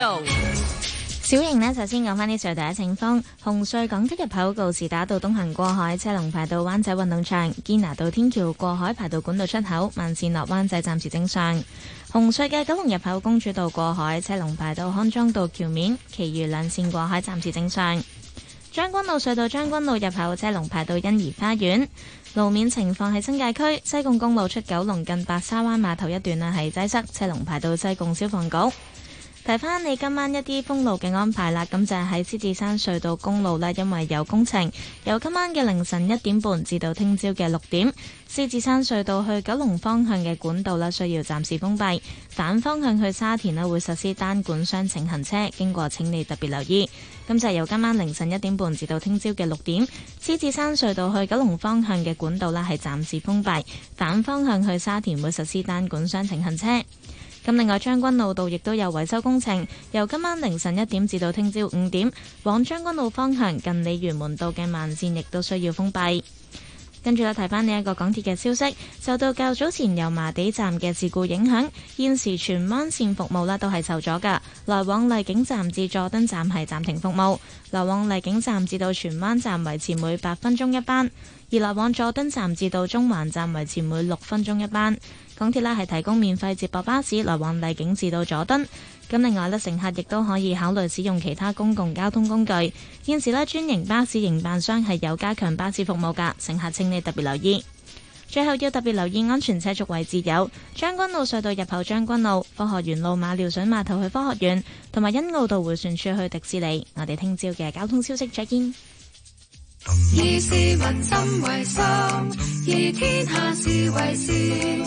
小型呢，首先講返啲隧道嘅情況。紅隧港島入口告士打道東行過海車龍排到灣仔運動場，堅拿道天橋過海排到管道出口，慢線落灣仔暫時正常。紅隧嘅九龍入口公主道過海車龍排到康莊道橋面，其餘兩線過海暫時正常。將軍澳隧道將軍澳入口車龍排到欣怡花園。路面情況喺新界區西貢公路出九龍近白沙灣碼頭一段係擠塞，車龍排到西貢消防局。提翻你今晚一啲封路嘅安排啦，咁就係喺獅子山隧道公路啦，因為有工程，由今晚嘅凌晨1點半至到聽朝嘅6點，獅子山隧道去九龍方向嘅管道啦，需要暫時封閉。反方向去沙田啦，會實施單管雙程行車，經過請你特別留意。咁就係由今晚凌晨1點半至到聽朝嘅6點，獅子山隧道去九龍方向嘅管道啦係暫時封閉，反方向去沙田會實施單管雙程行車。咁另外將軍澳道亦都有維修工程，由今晚凌晨1點至到聽朝5點，往將軍澳方向近鯉魚門道嘅慢線亦都需要封閉。跟住咧，提翻呢一個港鐵嘅消息，受到較早前油麻地站嘅事故影響，現時荃灣線服務都係受阻㗎。來往荔景站至佐敦站係暫停服務，來往荔景站至到荃灣站維持每8分鐘一班，而來往佐敦站至到中環站維持每6分鐘一班。港鐵係提供免費接駁巴士來往荔景至到佐敦。咁另外乘客亦都可以考慮使用其他公共交通工具。現時專營巴士營辦商係有加強巴士服務㗎，乘客請你特別留意。最後要特別留意安全車速位置有將軍澳隧道入口將軍澳、科學園路馬料水碼頭去科學園，同埋欣澳道迴旋處去迪士尼。我哋聽朝嘅交通消息再見。 以市民心為心，以天下事為事。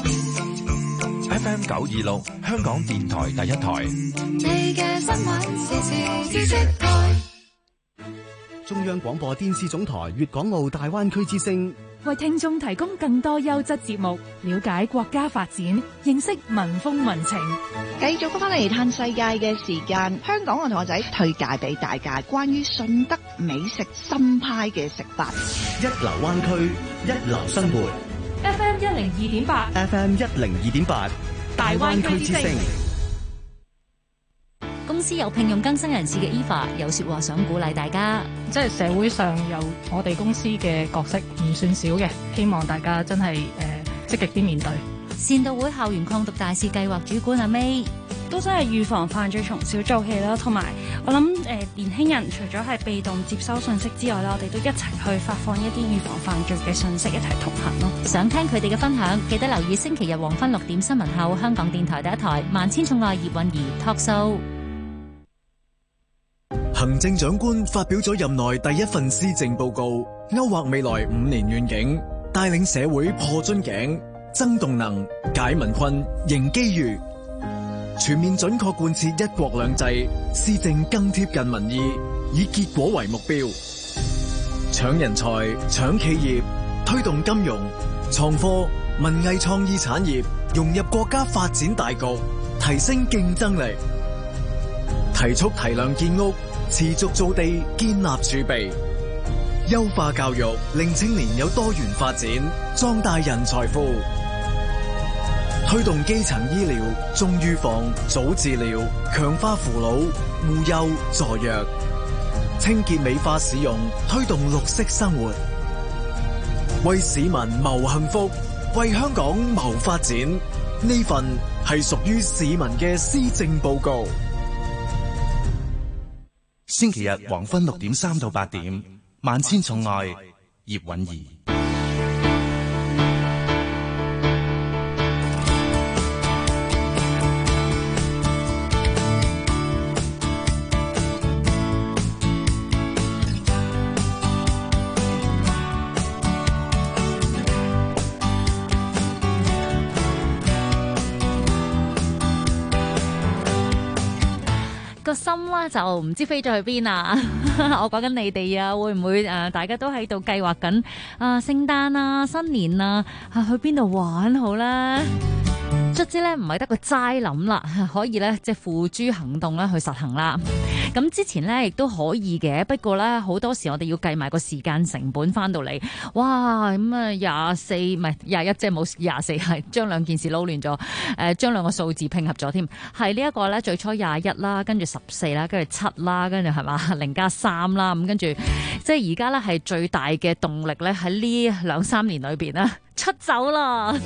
FM 926香港電台第一台。 你嘅新聞時事知識台。 中央廣播電視總台粵港澳大灣區之聲， 為聽眾提供更多優質節目，了解國家發展，認識民風民情。 繼續翻嚟嘆世界嘅時間，香港嘅同學仔推介俾大家關於順德美食新派嘅食法。 一流灣區，一流生活。 FM 102.8 FM 102.8 大灣區之聲。 公司有聘用更新人士嘅 Eva 有說話想鼓勵大家， 即係社會上有我哋公司嘅角色唔算少嘅，希望大家真係積極啲面對。 善道會校園抗毒大使計劃主管阿 May 都真係預防犯罪從小做起啦，同埋我諗年輕人除咗係被動接收信息之外啦，我哋都一齊去發放一啲預防犯罪嘅信息，一齊同行咯。 想聽佢哋嘅分享，記得留意星期日黃昏6點新聞後，香港電台第一台萬千寵愛葉韻儀 Talk Show。 行政長官發表咗任內第一份施政報告，勾畫未來5年願景，帶領社會破樽頸、增動能、解民困、迎機遇，全面準確貫徹一國兩制，施政更貼近民意，以結果為目標，搶人才、搶企業，推動金融、創科、文藝創意產業融入國家發展大局，提升競爭力，提速提量建屋，持續造地建立儲備，優化教育令青年有多元發展，壯大人才庫，推動基層醫療重預防早治療，強化扶老護幼助弱，清潔美化市容，推動綠色生活，為市民謀幸福，為香港謀發展。呢份係屬於市民嘅施政報告。 星期日黃昏6點3到8點，萬千寵愛葉韻儀。 心啦就唔知飛咗去邊啊！我講緊你哋啊，會唔會大家都喺度計劃緊聖誕啊、新年啊，去邊度玩好咧？ 卒之咧唔係得個齋諗啦，可以咧即係付諸行動咧去實行啦。咁之前咧亦都可以嘅，不過咧好多時我哋要計埋個時間成本翻到嚟，哇咁啊24唔係21，即係冇24，係將兩件事撈亂咗，將兩個數字拼合咗添，係呢一個咧最初21啦，跟住14啦，跟住7啦，跟住係嘛0+3啦，咁跟住即係而家咧係最大嘅動力咧喺呢2-3年裏邊咧出走啦。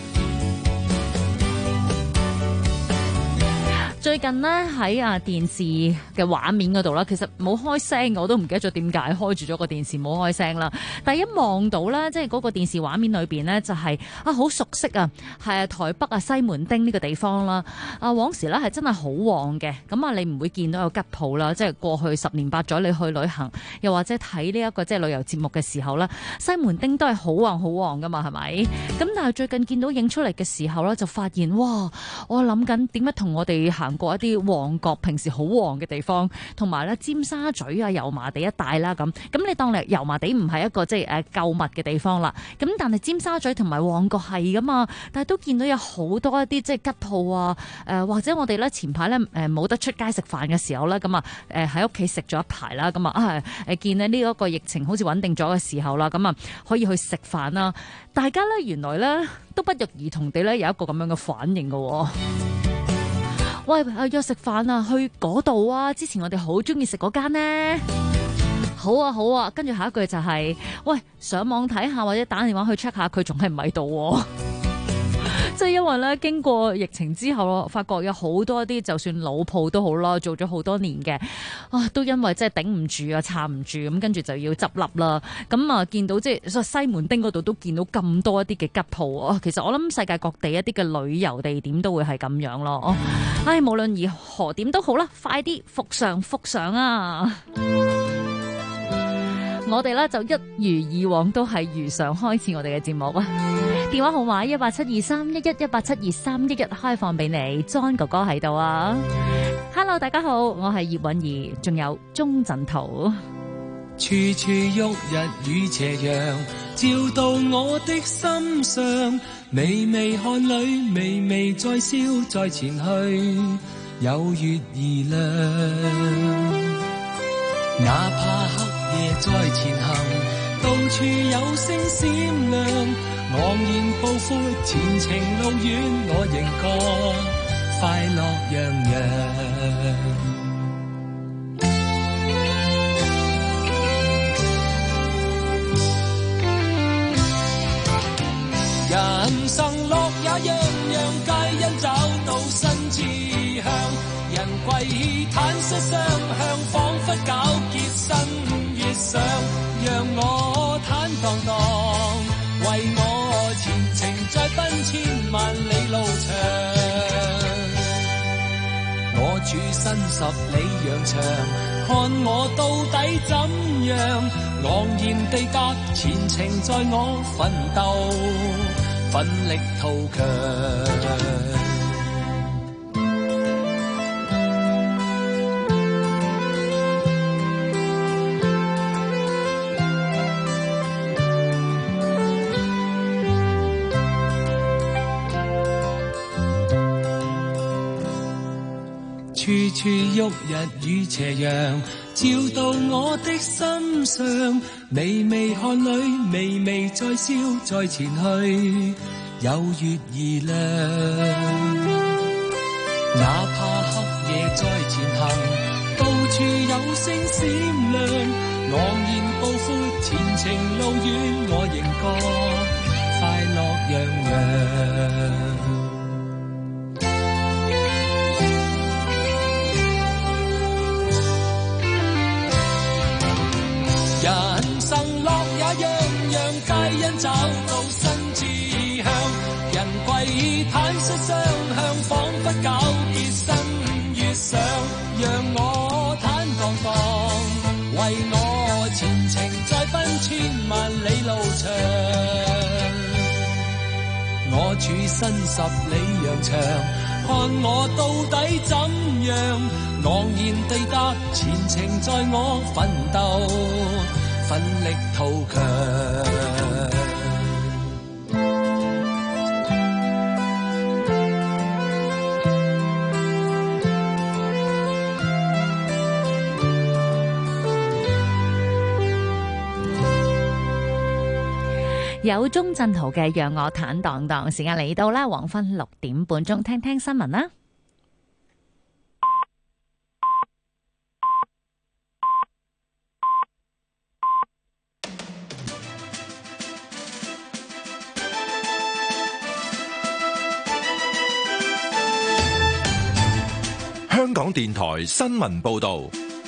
最近呢，喺電視嘅畫面嗰度啦，其實冇開聲，我都唔記得咗點解開住咗個電視冇開聲啦。但係一望到咧，即係嗰個電視畫面裏邊呢，就係好熟悉啊，係台北西門町呢個地方啦。往時咧係真係好旺嘅，咁你唔會見到有吉鋪啦。即係過去10年8載你去旅行，又或者睇呢一個即係旅遊節目嘅時候咧，西門町都係好旺好旺噶嘛，係咪？咁但係最近見到影出嚟嘅時候咧，就發現哇，我諗緊點解同我哋行過一啲旺角平時好旺嘅地方，同埋咧尖沙咀油麻地一帶啦，咁你當你油麻地唔係一個即係購物嘅地方啦，咁但係尖沙咀同埋旺角係噶嘛，但係都見到有好多一啲即係吉鋪啊，或者我哋咧前排咧冇得出街食飯嘅時候咧，咁喺屋企食咗一排啦，咁見呢一個疫情好似穩定咗嘅時候啦，咁可以去食飯啦，大家咧原來咧都不約而同地咧有一個咁樣嘅反應㗎。喂，約食飯啊，去嗰度啊！之前我哋好中意食嗰間呢。好啊好啊，跟住下一句就係，喂，上網睇下或者打電話去 check 下佢仲係唔喺度。即係因為咧，經過疫情之後，我發覺有好多啲就算老鋪都好啦，做咗好多年嘅，都因為即係頂唔住啊，撐唔住，咁跟住就要執笠啦。咁見到即係西門町嗰度都見到咁多一啲嘅吉鋪啊。其實我諗世界各地一啲嘅旅遊地點都會係咁樣咯。無論如何點都好啦，快啲復常啊！我哋咧就一如以往都係如常開始我哋嘅節目啊！電話號碼1872311，1872311開放俾你。John 哥哥喺度啊 ！Hello， 大家好，我係葉韻儀，仲有鐘鎮濤。 處處旭日與斜陽，照到我的心上。微微汗淚，微微再笑，再前去，有月兒亮。哪怕黑夜再前行，到處有星閃亮。昂然步闊，前程路遠，我仍覺快樂洋洋。人生樂也樣樣，皆因找到新志向。人歸坦率雙向，彷彿糾結新月上。讓我坦蕩蕩，為我前程再奔千萬里路長。我處身10里洋場，看我到底怎樣？昂然地踏前程，在我奮鬥，奮力圖強。處處旭日與斜陽，照到我的心上。微微汗淚，微微再笑，再前去，有月兒亮。哪怕黑夜再前行，到處有星閃亮。昂然步闊，前程路遠，我仍覺快樂洋洋。人生樂也樣樣，皆因找到新志向。人歸坦率雙向，彷彿糾結新月上。讓我坦蕩蕩，為我前程再奔千萬里路長。我處身10里洋場，看我到底怎樣？昂然地踏前程，在我奮鬥，奮力圖強。 有鐘鎮濤嘅《讓我坦蕩蕩》。時間嚟到啦，黃昏6點半鐘，聽聽新聞啦。 香港電台新聞報道，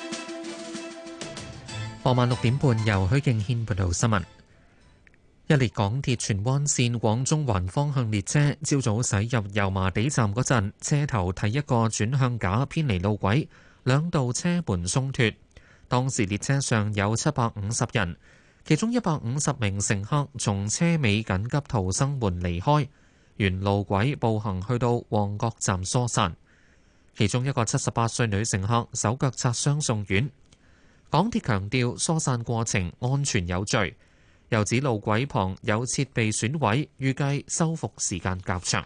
傍晚6點半由許敬軒報道新聞。一列港鐵荃灣線往中環方向列車，朝早駛入油麻地站嗰陣，車頭睇一個轉向架偏離路軌，兩道車門鬆脫。當時列車上有750人，其中150名乘客從車尾緊急逃生門離開，沿路軌步行去到旺角站疏散。其中一個78歲女乘客手腳擦傷送院。港鐵強調疏散過程安全有序，又指路軌旁有設備損毀，預計修復時間較長。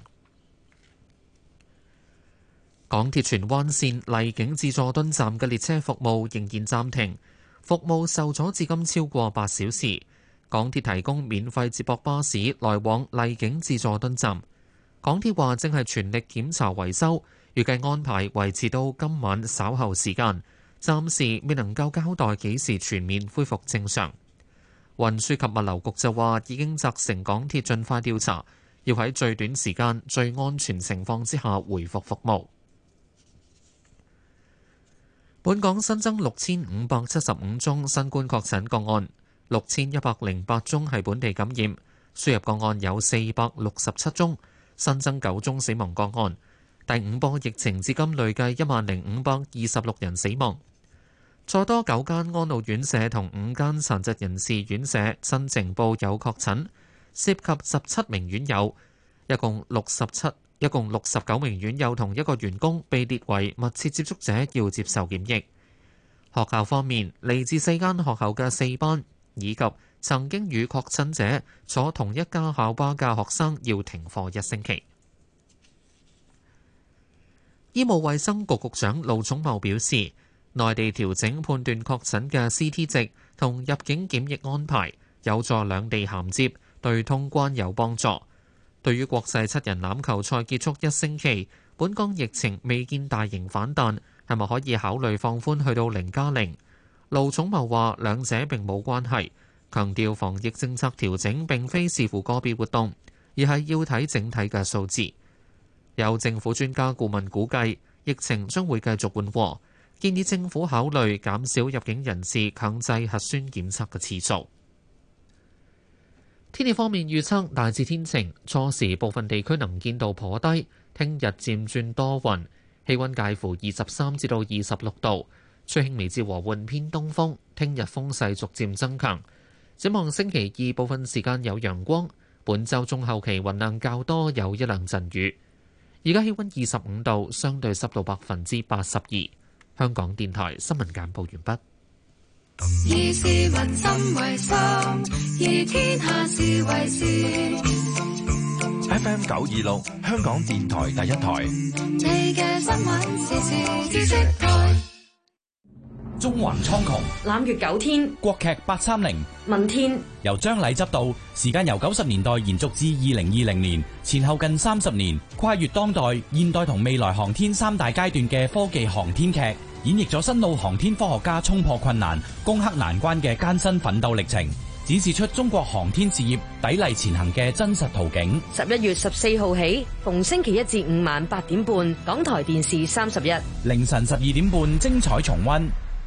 港鐵荃灣線荔景至佐敦站嘅列車服務仍然暫停，服務受阻至今超過8小時。港鐵提供免費接駁巴士來往荔景至佐敦站。港鐵話正係全力檢查維修，預計安排維持到今晚稍後時間，暫時未能夠交代幾時全面恢復正常。運輸及物流局就話已經責成港鐵盡快調查，要喺最短時間、最安全情況之下恢復服務。本港新增6575宗新冠確診個案，6108宗係本地感染，輸入個案有467宗，新增9宗死亡個案。第5波疫情至今累計10526人死亡。再多9間安老院舍同5間殘疾人士院舍新呈報有確診，涉及17名院友，一共69名院友同一個員工被列為密切接觸者，要接受檢疫。學校方面，嚟自4間學校嘅4班以及曾經與確診者坐同一家校巴嘅學生要停課1星期。醫務衛生局局長盧寵茂表示，內地調整判斷確診嘅 CT 值同入境檢疫安排，有助兩地銜接，對通關有幫助。對於國際7人欖球賽結束1星期，本港疫情未見大型反彈，係咪可以考慮放寬去到0+0？盧寵茂話兩者並冇關係，強調防疫政策調整並非視乎個別活動，而係要睇整體嘅數字。有政府專家顧問估計，疫情將會繼續緩和，建議政府考慮減少入境人士強制核酸檢測嘅次數。天氣方面預測大致天晴，初時部分地區能見度頗低，聽日漸轉多雲，氣溫介乎23至到26度，吹輕微至和緩偏東風，聽日風勢逐漸增強。展望星期2部分時間有陽光，本週中後期雲量較多，有一兩陣雨。而家氣溫25度，相對濕度82%。香港電台新聞簡報完畢。 以市民心為心，以天下事為事。 FM 926，香港電台第一台。 你嘅新聞時事知識台。 中環蒼穹， 攬月9天， 國劇830， 問天， 由張禮執導，時間由90年代延續至2020年，前後近30年，跨越當代、現代同未來航天3大階段嘅科技航天劇，演繹咗新老航天科學家衝破困難、攻克難關嘅艱辛奮鬥歷程，展示出中國航天事業砥礪前行嘅真實圖景。 11月14號起，逢星期1至5晚8點半，港台電視31， 凌晨12點半精彩重溫。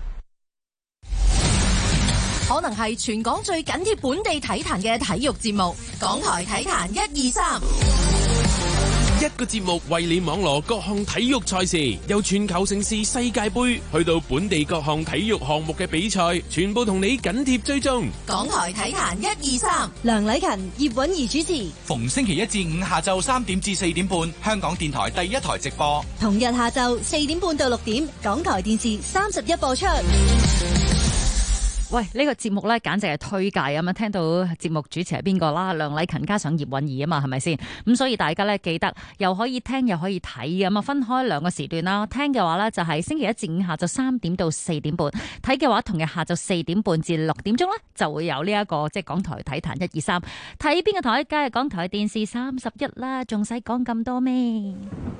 可能係全港最緊貼本地體壇嘅體育節目，港台體壇1、2、3。 一個節目為你網羅各項體育賽事，由全球盛事世界盃去到本地各項體育項目嘅比賽，全部同你緊貼追蹤。 港台體壇1、2、3， 梁禮勤、葉韻儀主持。 逢星期1至5下晝3點至4點半，香港電台第一台直播。 同日下晝4點半到6點，港台電視31播出。 喂，呢個節目咧簡直係推介啊嘛！聽到節目主持係邊個啦？梁禮勤加上葉韻儀啊嘛，係咪先？咁所以大家咧記得又可以聽又可以睇嘅咁啊，分開兩個時段啦。聽嘅話咧就係星期一至五下晝3點到4點半，睇嘅話同日下晝4點半至6點鐘咧就會有呢一個即係港台體壇123。睇邊個台？梗係港台電視31啦，仲使講咁多咩？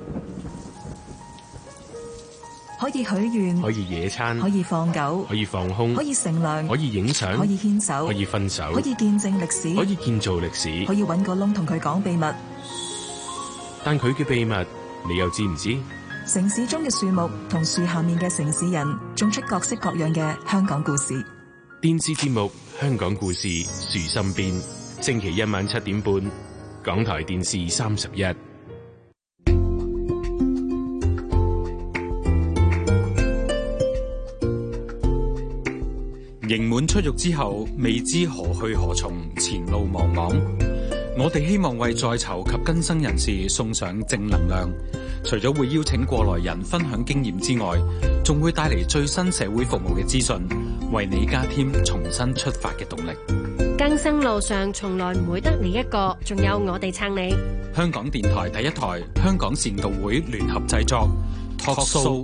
可以許願， 可以野餐， 可以放狗， 可以放空， 可以乘涼， 可以影相， 可以牽手， 可以分手， 可以見證歷史， 可以建造歷史， 可以搵個窿同佢講秘密。 但佢嘅秘密，你又知唔知？ 城市中嘅樹木同樹下面嘅城市人，種出各式各樣嘅香港故事。 電視節目《香港故事樹身邊》，星期一晚7點半，港台電視31。 刑滿出獄之後，未知何去何從，前路茫茫。我哋希望為在囚及更生人士送上正能量。除咗會邀請過來人分享經驗之外，仲會帶嚟最新社會服務嘅資訊，為你加添重新出發嘅動力。 更生路上從來唔會得你一個，仲有我哋撐你。 香港電台第一台，香港善導會聯合製作 Talk Show。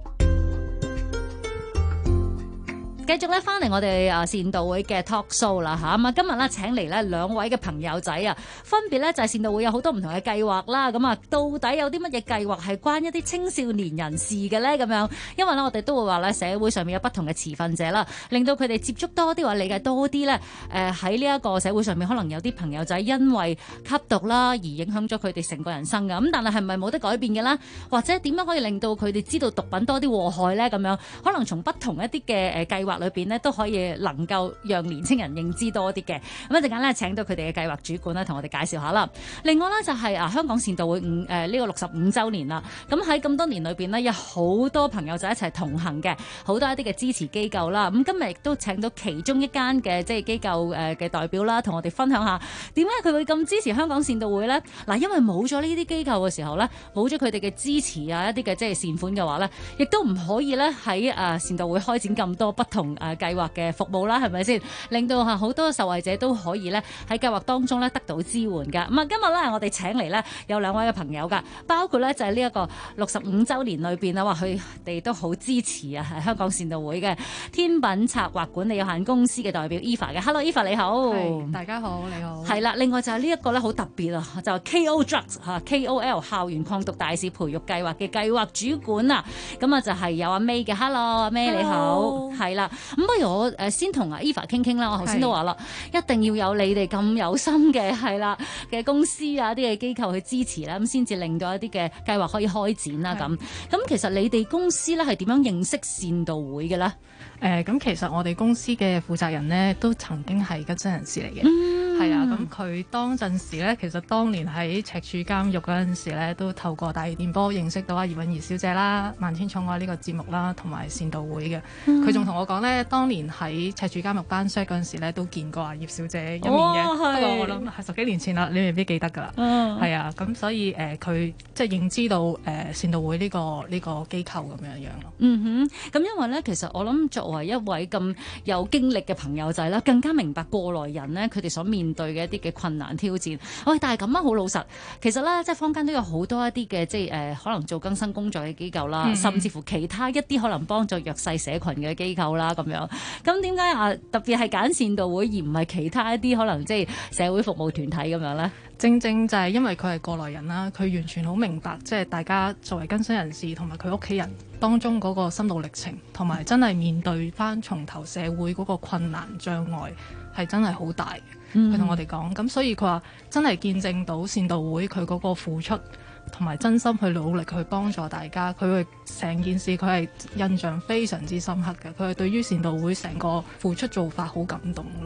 繼續咧翻嚟我哋善導會嘅 talk show 啦嚇，咁啊今日咧請嚟咧兩位嘅朋友仔啊，分別咧就係善導會有好多唔同嘅計劃啦，咁啊到底有啲乜嘢計劃係關一啲青少年人士嘅咧咁樣？因為咧我哋都會話咧社會上面有不同嘅持份者啦，令到佢哋接觸多啲或理解多啲咧，喺呢一個社會上面可能有啲朋友仔因為吸毒啦而影響咗佢哋成個人生㗎，咁但係係咪冇得改變嘅啦？或者點樣可以令到佢哋知道毒品多啲禍害咧？咁樣可能從不同一啲嘅計劃裏邊咧都可以能夠讓年青人認知多啲嘅，咁一陣間咧請到佢哋嘅計劃主管咧同我哋介紹下啦。另外咧就係香港善導會呢個65週年啦，咁喺咁多年裏邊呢，有好多朋友就一齊同行嘅，好多一啲嘅支持機構啦。咁今日亦都請到其中一間嘅即係機構嘅代表啦，同我哋分享下點解佢會咁支持香港善導會呢？嗱，因為冇咗呢啲機構嘅時候呢，冇咗佢哋嘅支持啊，一啲嘅即係善款嘅話呢，亦都唔可以咧喺善導會開展咁多不同計劃嘅服務啦，係咪先？令到好多受惠者都可以咧喺計劃當中咧得到支援噶。咁啊，今日咧我哋請嚟咧有兩位嘅朋友噶，包括咧就係呢一個65週年裏邊啊，話佢哋都好支持啊，係香港善導會嘅天品策劃管理有限公司嘅代表 Eva 嘅。Hello Eva 你好， 大家好，你好。 係啦，另外就係呢一個咧好特別啊，就係 KO Drugs KOL 校園抗毒大使培育計劃嘅計劃主管啊，咁啊就係有阿 May 嘅。Hello 阿 May 你好，係啦。咁不如我先同阿 Eva 傾傾啦。我頭先都話啦，一定要有你哋咁有心嘅係啦嘅公司啊，啲嘅機構去支持啦，咁先至令到一啲嘅計劃可以開展啦。咁其實你哋公司咧係點樣認識善導會嘅咧？ 咁其實我哋公司嘅負責人呢，都曾經係更生人士嚟嘅，係啊。咁佢當陣時咧，其實當年喺赤柱監獄嗰陣時咧，都透過大氣電波認識到阿葉韻儀小姐啦、萬千寵愛呢個節目啦，同埋善導會嘅。佢仲同我講咧，當年喺赤柱監獄班室嗰陣時咧，都見過阿葉小姐一面嘅。不過我諗係10幾年前啦，你未必記得㗎啦。係啊，咁所以佢即係認知到善導會呢個機構咁樣咯。 咁因為咧，其實我諗作為一位咁有經歷嘅朋友仔啦，更加明白過來人咧佢哋所面對嘅一啲嘅困難挑戰。喂，但係咁啊，好老實，其實咧即係坊間都有好多一啲嘅即係可能做更生工作嘅機構啦，甚至乎其他一啲可能幫助弱勢社群嘅機構啦咁樣。咁點解特別係揀善導會而唔係其他一啲可能即係社會服務團體咁樣咧？ 正正就係因為佢係過來人啦，佢完全好明白即係大家作為更生人士同埋佢屋企人當中嗰個心路歷程，同埋真係面對翻從頭社會嗰個困難障礙係真係好大嘅。佢同我哋講，咁所以佢話真係見證到善導會佢嗰個付出同埋真心去努力去幫助大家，佢會成件事佢係印象非常之深刻嘅。佢係對於善導會成個付出做法好感動咯。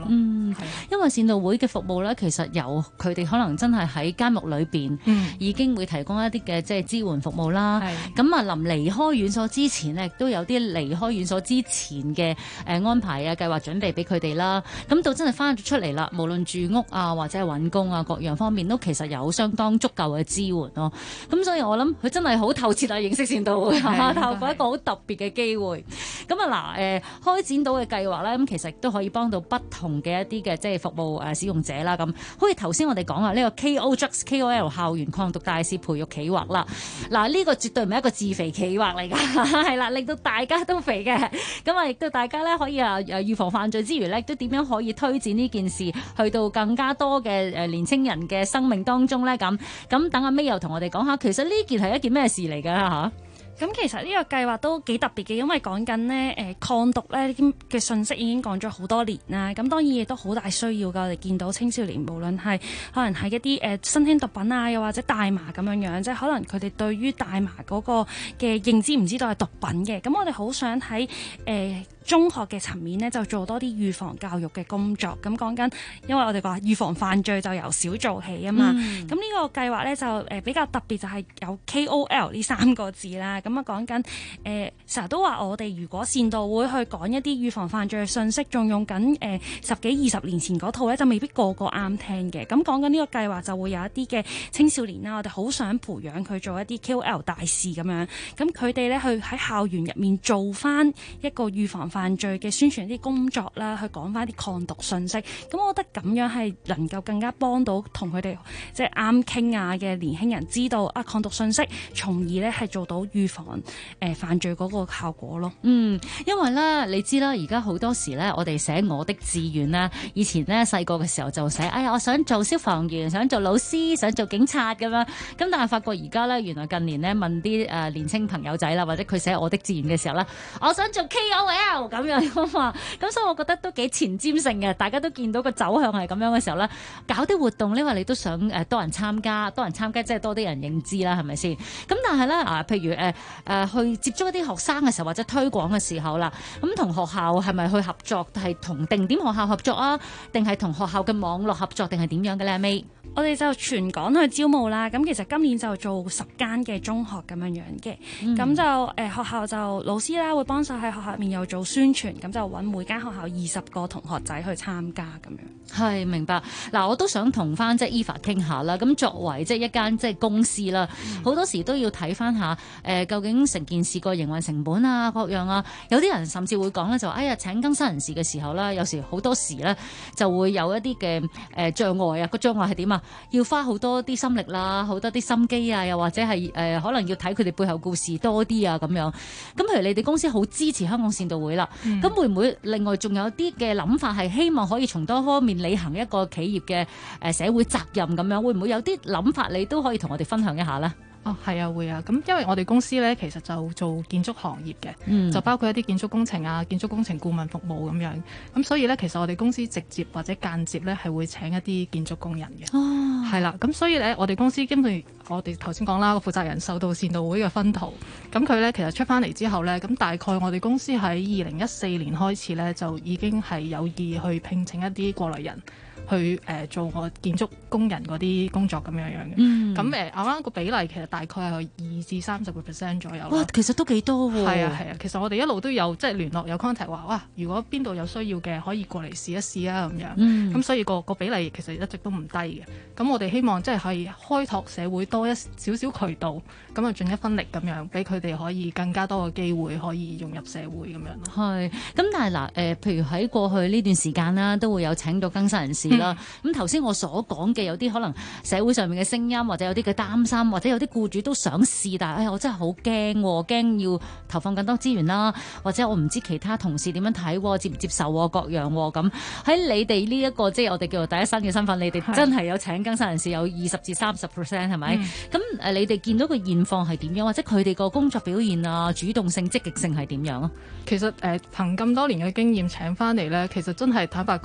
因為善導會嘅服務咧，其實由佢哋可能真係喺監獄裏邊已經會提供一啲嘅即係支援服務啦。咁啊，臨離開院所之前咧，亦都有啲離開院所之前嘅安排啊、計劃準備俾佢哋啦。咁到真係翻咗出嚟啦，無論住屋啊或者係揾工啊各樣方面，都其實有相當足夠嘅支援咯。咁所以我諗佢真係好透徹啊，認識善導會透過一個好特別嘅機會。咁啊開展到嘅計劃咧，咁其實都可以幫到不同嘅一啲嘅即係服務使用者啦。咁好似頭先我哋講啊，呢個 KOL 校園抗毒大使培育企劃啦。嗱，呢個絕對唔係一個自肥企劃嚟㗎，係啦，令到大家都肥嘅。咁啊，亦都大家咧可以預防犯罪之餘咧，都點樣可以推展呢件事去到更加多嘅年青人嘅生命當中咧？咁等阿 May 又同我哋講下，其實呢件係一件咩事嚟㗎嚇？ 咁其實呢個計劃都幾特別嘅，因為講緊呢抗毒咧嘅信息已經講咗好多年啦。咁當然亦都好大需要㗎。我哋見到青少年無論係可能係一啲新興毒品啊，又或者大麻咁樣，即係可能佢哋對於大麻嗰個嘅認知唔知道係毒品嘅。咁我哋好想喺中學嘅層面呢，就做多啲預防教育嘅工作。咁講緊，因為我哋話預防犯罪就由小做起啊嘛。咁呢個計劃呢，就比較特別，就係有 KOL 呢3個字啦。咁啊講緊成日都話我哋如果善導會去講一啲預防犯罪嘅信息，仲用緊10幾20年前嗰套呢，就未必個個啱聽嘅。咁講緊呢個計劃就會有一啲嘅青少年啦，我哋好想培養佢做一啲 KOL 大使咁樣。咁佢哋呢，去喺校園入面做翻一個預防犯罪嘅宣傳啲工作啦，去講翻啲抗毒信息。咁我覺得咁樣係能夠更加幫到同佢哋即係啱傾啊嘅年輕人知道抗毒信息，從而咧係做到預防犯罪嗰個效果咯。因為咧你知啦，而家好多時咧，我哋寫我的志願啦，以前咧細個嘅時候就寫，哎呀我想做消防員，想做老師，想做警察咁樣。咁但係發覺而家咧，原來近年咧問啲年青朋友仔啦，或者佢寫我的志願嘅時候咧，我想做 KOL 咁樣。咁所以我覺得都幾前瞻性嘅，大家都見到個走向係咁樣嘅時候咧，搞啲活動，因為你都想多人參加即係多啲人認知啦，係咪先？咁但係咧譬如去接觸一啲學生嘅時候，或者推廣嘅時候啦，咁同學校係咪去合作？係同定點學校合作啊，定係同學校嘅網絡合作，定係點樣嘅咧？May？ 我哋就全港去招募啦，咁其實今年就做10間嘅中學咁樣嘅，咁就學校就老師啦會幫手喺學校入面又做宣傳，咁就揾每間學校20個同學仔去參加咁樣。 係明白。嗱，我都想同翻即係 Eva 傾下啦。咁作為即係一間即係公司啦，好多時都要睇翻下究竟成件事個營運成本啊各樣啊。有啲人甚至會講咧就請更新人士嘅時候啦，有時好多時咧就會有一啲嘅障礙啊。個障礙係點啊？要花好多啲心力啦，好多啲心機啊，又或者係可能要睇佢哋背後故事多啲啊咁樣。咁譬如你哋公司好支持香港善導會啦，咁會唔會另外仲有啲嘅諗法係希望可以從多方面履行一個企業嘅社會責任咁樣？會唔會有啲諗法你都可以同我哋分享一下呢？ 係啊，會啊。咁因為我哋公司咧，其實就做建築行業嘅，就包括一啲建築工程啊、建築工程顧問服務咁樣。咁所以咧，其實我哋公司直接或者間接咧係會請一啲建築工人嘅。係啦。咁所以咧，我哋公司根據我哋頭先講啦，個負責人受到善導會嘅薰陶，咁佢咧其實出翻嚟之後咧，咁大概我哋公司喺2014年開始咧，就已經係有意去聘請一啲過來人。去做我建築工人嗰啲工作咁樣嘅，咁啱啱個比例其實大概係2至30% 左右。 哇，其實都幾多喎！ 係啊，其實我哋一路都有即係聯絡有 contact 話，哇，如果邊度有需要嘅，可以過嚟試一試啊咁樣。咁所以個比例其實一直都唔低嘅。咁我哋希望即係可以開拓社會多一少少渠道，咁啊盡一分力咁樣，俾佢哋可以更加多嘅機會可以融入社會咁樣咯。 係。咁但係嗱譬如喺過去呢段時間啦，都會有請到更新人士。咁頭先我所講嘅有啲可能社會上面嘅聲音，或者有啲嘅擔心，或者有啲僱主都想試，但係我真係好驚要投放更多資源啦，或者我唔知其他同事點樣睇，接唔接受各樣咁。喺你哋呢一個即係我哋叫做第一身嘅身份，你哋真係有請更新人士有20至30% 係咪？咁你哋見到個現況係點樣，或者佢哋個工作表現啊、主動性、積極性係點樣啊？ 其實憑咁多年嘅經驗請翻嚟咧，其實真係坦白講。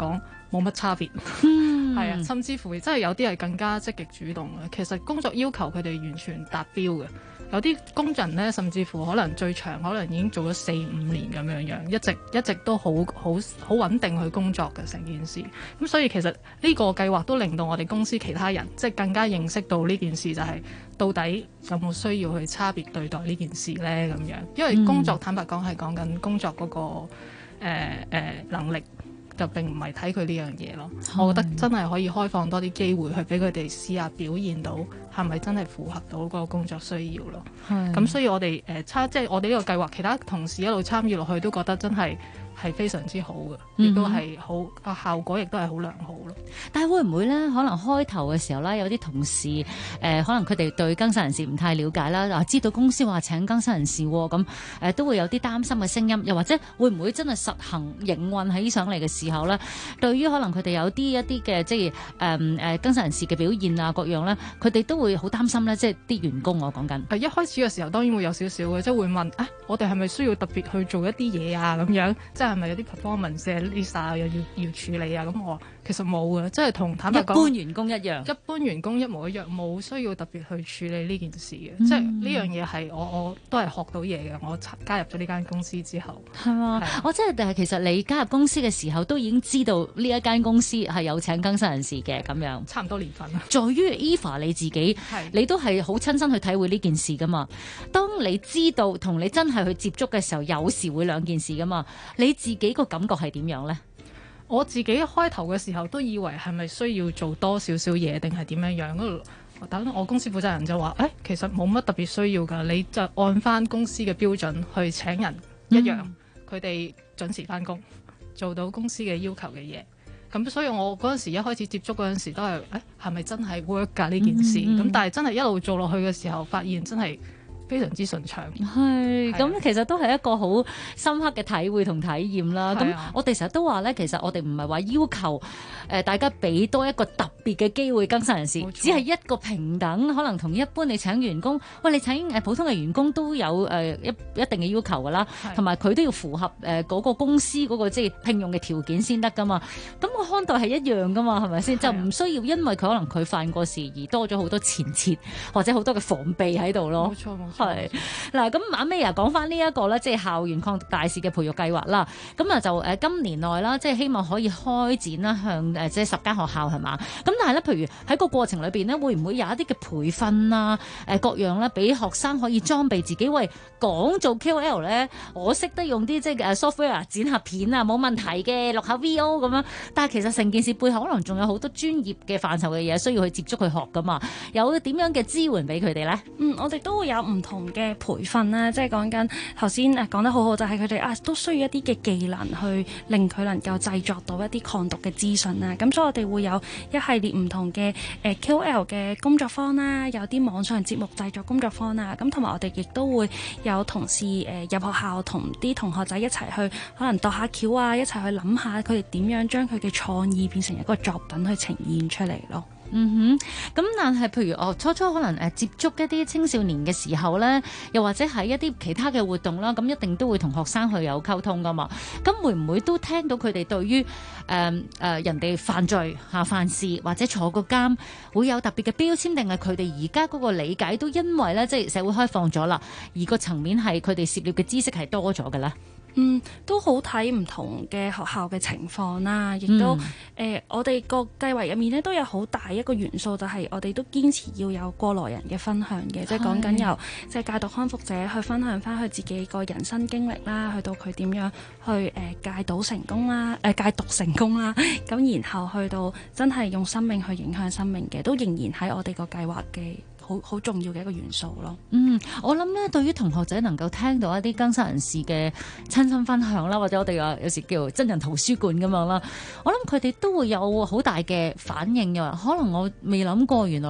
冇乜差別。係啊，甚至乎真係有啲係更加積極主動嘅。其實工作要求佢哋完全達標嘅。有啲工人呢，甚至乎可能最長可能已經做咗4-5年咁樣，一直都好穩定去工作嘅成件事。咁所以其實呢個計劃都令到我哋公司其他人即係更加認識到呢件事，就係到底有冇需要去差別對待呢件事呢？咁樣。因為工作坦白講係講緊工作嗰個能力。就並唔係睇佢呢樣嘢咯，我覺得真係可以開放多啲機會去俾佢哋試下表現到係咪真係符合到嗰個工作需要咯。咁所以我哋即係我哋呢個計劃，其他同事一路參與落去都覺得真係非常之好嘅，亦都係好效果，亦都係好良好咯。 但係會唔會咧？可能開頭嘅時候咧，有啲同事可能佢哋對更新人士唔太了解啦，知道公司話請更新人士咁都會有啲擔心嘅聲音，又或者會唔會真係實行營運起上嚟嘅時候咧，對於可能佢哋有一啲嘅即係更新人士嘅表現啊各樣咧，佢哋都會好擔心咧，即係啲員工我講緊。 一開始嘅時候當然會有少少嘅，即係會問我哋係咪需要特別去做一啲嘢啊咁樣，即係咪有啲 performance 嘅 list 又要處理啊？咁我其實冇嘅，即係同坦白講， 一般員工一樣， 一般員工一模一樣，冇需要特別去處理呢件事嘅。即係呢樣嘢係我都係學到嘢嘅。我加入咗呢間公司之後， 係嘛？我即係其實你加入公司嘅時候都已經知道呢一間公司係有請更新人士嘅咁樣， 差唔多年份啦。 在於 Eva 你自己，你都係好親身去體會呢件事噶嘛。當你知道同你真係去接觸嘅時候，有時會兩件事噶嘛。你自己個感覺係點樣呢？ 我自己開頭嘅時候都以為係咪需要做多少少嘢定係點樣樣？等我公司負責人就話：其實冇乜特別需要㗎，你就按翻公司嘅標準去請人一樣，佢哋準時翻工，做到公司嘅要求嘅嘢。咁所以我嗰陣時一開始接觸嗰陣時都係係咪真係 work 㗎呢件事？咁但係真係一路做落去嘅時候，發現真係非常之順暢。係咁，其實都係一個好深刻嘅體會同體驗啦。咁我哋成日都話咧，其實我哋唔係話要求大家俾多一個特別嘅機會更新人士，只係一個平等，可能同一般你請員工，喂，你請普通嘅員工都有一定嘅要求㗎啦，同埋佢都要符合嗰個公司嗰個即係聘用嘅條件先得㗎嘛。咁個看待係一樣㗎嘛，係咪先？就唔需要因為佢可能佢犯過事而多咗好多前設或者好多嘅防備喺度咯。 冇錯。 係嗱，咁阿 May 啊，講翻呢一個咧，即係校園抗毒大使嘅培育計劃啦。咁啊就今年內啦，即係希望可以開展啦，向即係10間學校係嘛。咁但係咧，譬如喺個過程裏邊咧，會唔會有一啲嘅培訓啊？各樣咧，俾學生可以裝備自己。喂，講做 KOL 咧，我識得用啲即係software 剪下片啊，冇問題嘅，錄下 VO 咁樣。但係其實成件事背後可能仲有好多專業嘅範疇嘅嘢需要去接觸去學噶嘛。有點樣嘅支援俾佢哋咧？ 我哋都會有唔同嘅培訓啦，即係講緊頭先講得好好，就係佢哋都需要一啲嘅技能去令佢能夠製作到一啲抗毒嘅資訊啦。咁所以我哋會有一系列唔同嘅KOL 嘅工作坊啦，有啲網上節目製作工作坊啦。咁同埋我哋亦都會有同事入學校同啲同學仔一齊去可能度下橋啊，一齊去諗下佢哋點樣將佢嘅創意變成一個作品去呈現出嚟咯。 咁但係譬如初初可能接觸一啲青少年嘅時候咧，又或者係一啲其他嘅活動啦，咁一定都會同學生去有溝通噶嘛。咁會唔會都聽到佢哋對於人哋犯罪犯事或者坐個監會有特別嘅標籤，定係佢哋而家嗰個理解都因為咧即係社會開放咗啦，而個層面係佢哋涉獵嘅知識係多咗嘅咧？ 都好睇唔同嘅學校嘅情況啦，亦都我哋個計劃入面咧都有好大一個元素，就係我哋都堅持要有過來人嘅分享嘅，即係講緊由即係戒毒康復者去分享翻佢自己個人生經歷啦，去到佢點樣去戒毒成功啦，咁然後去到真係用生命去影響生命嘅，都仍然喺我哋個計劃嘅好重要嘅一個元素咯。 我諗咧，對於同學仔能夠聽到一啲更新人士嘅親身分享啦，或者我哋有時叫真人圖書館咁樣啦，我諗佢哋都會有好大嘅反應嘅。可能我未諗過，原來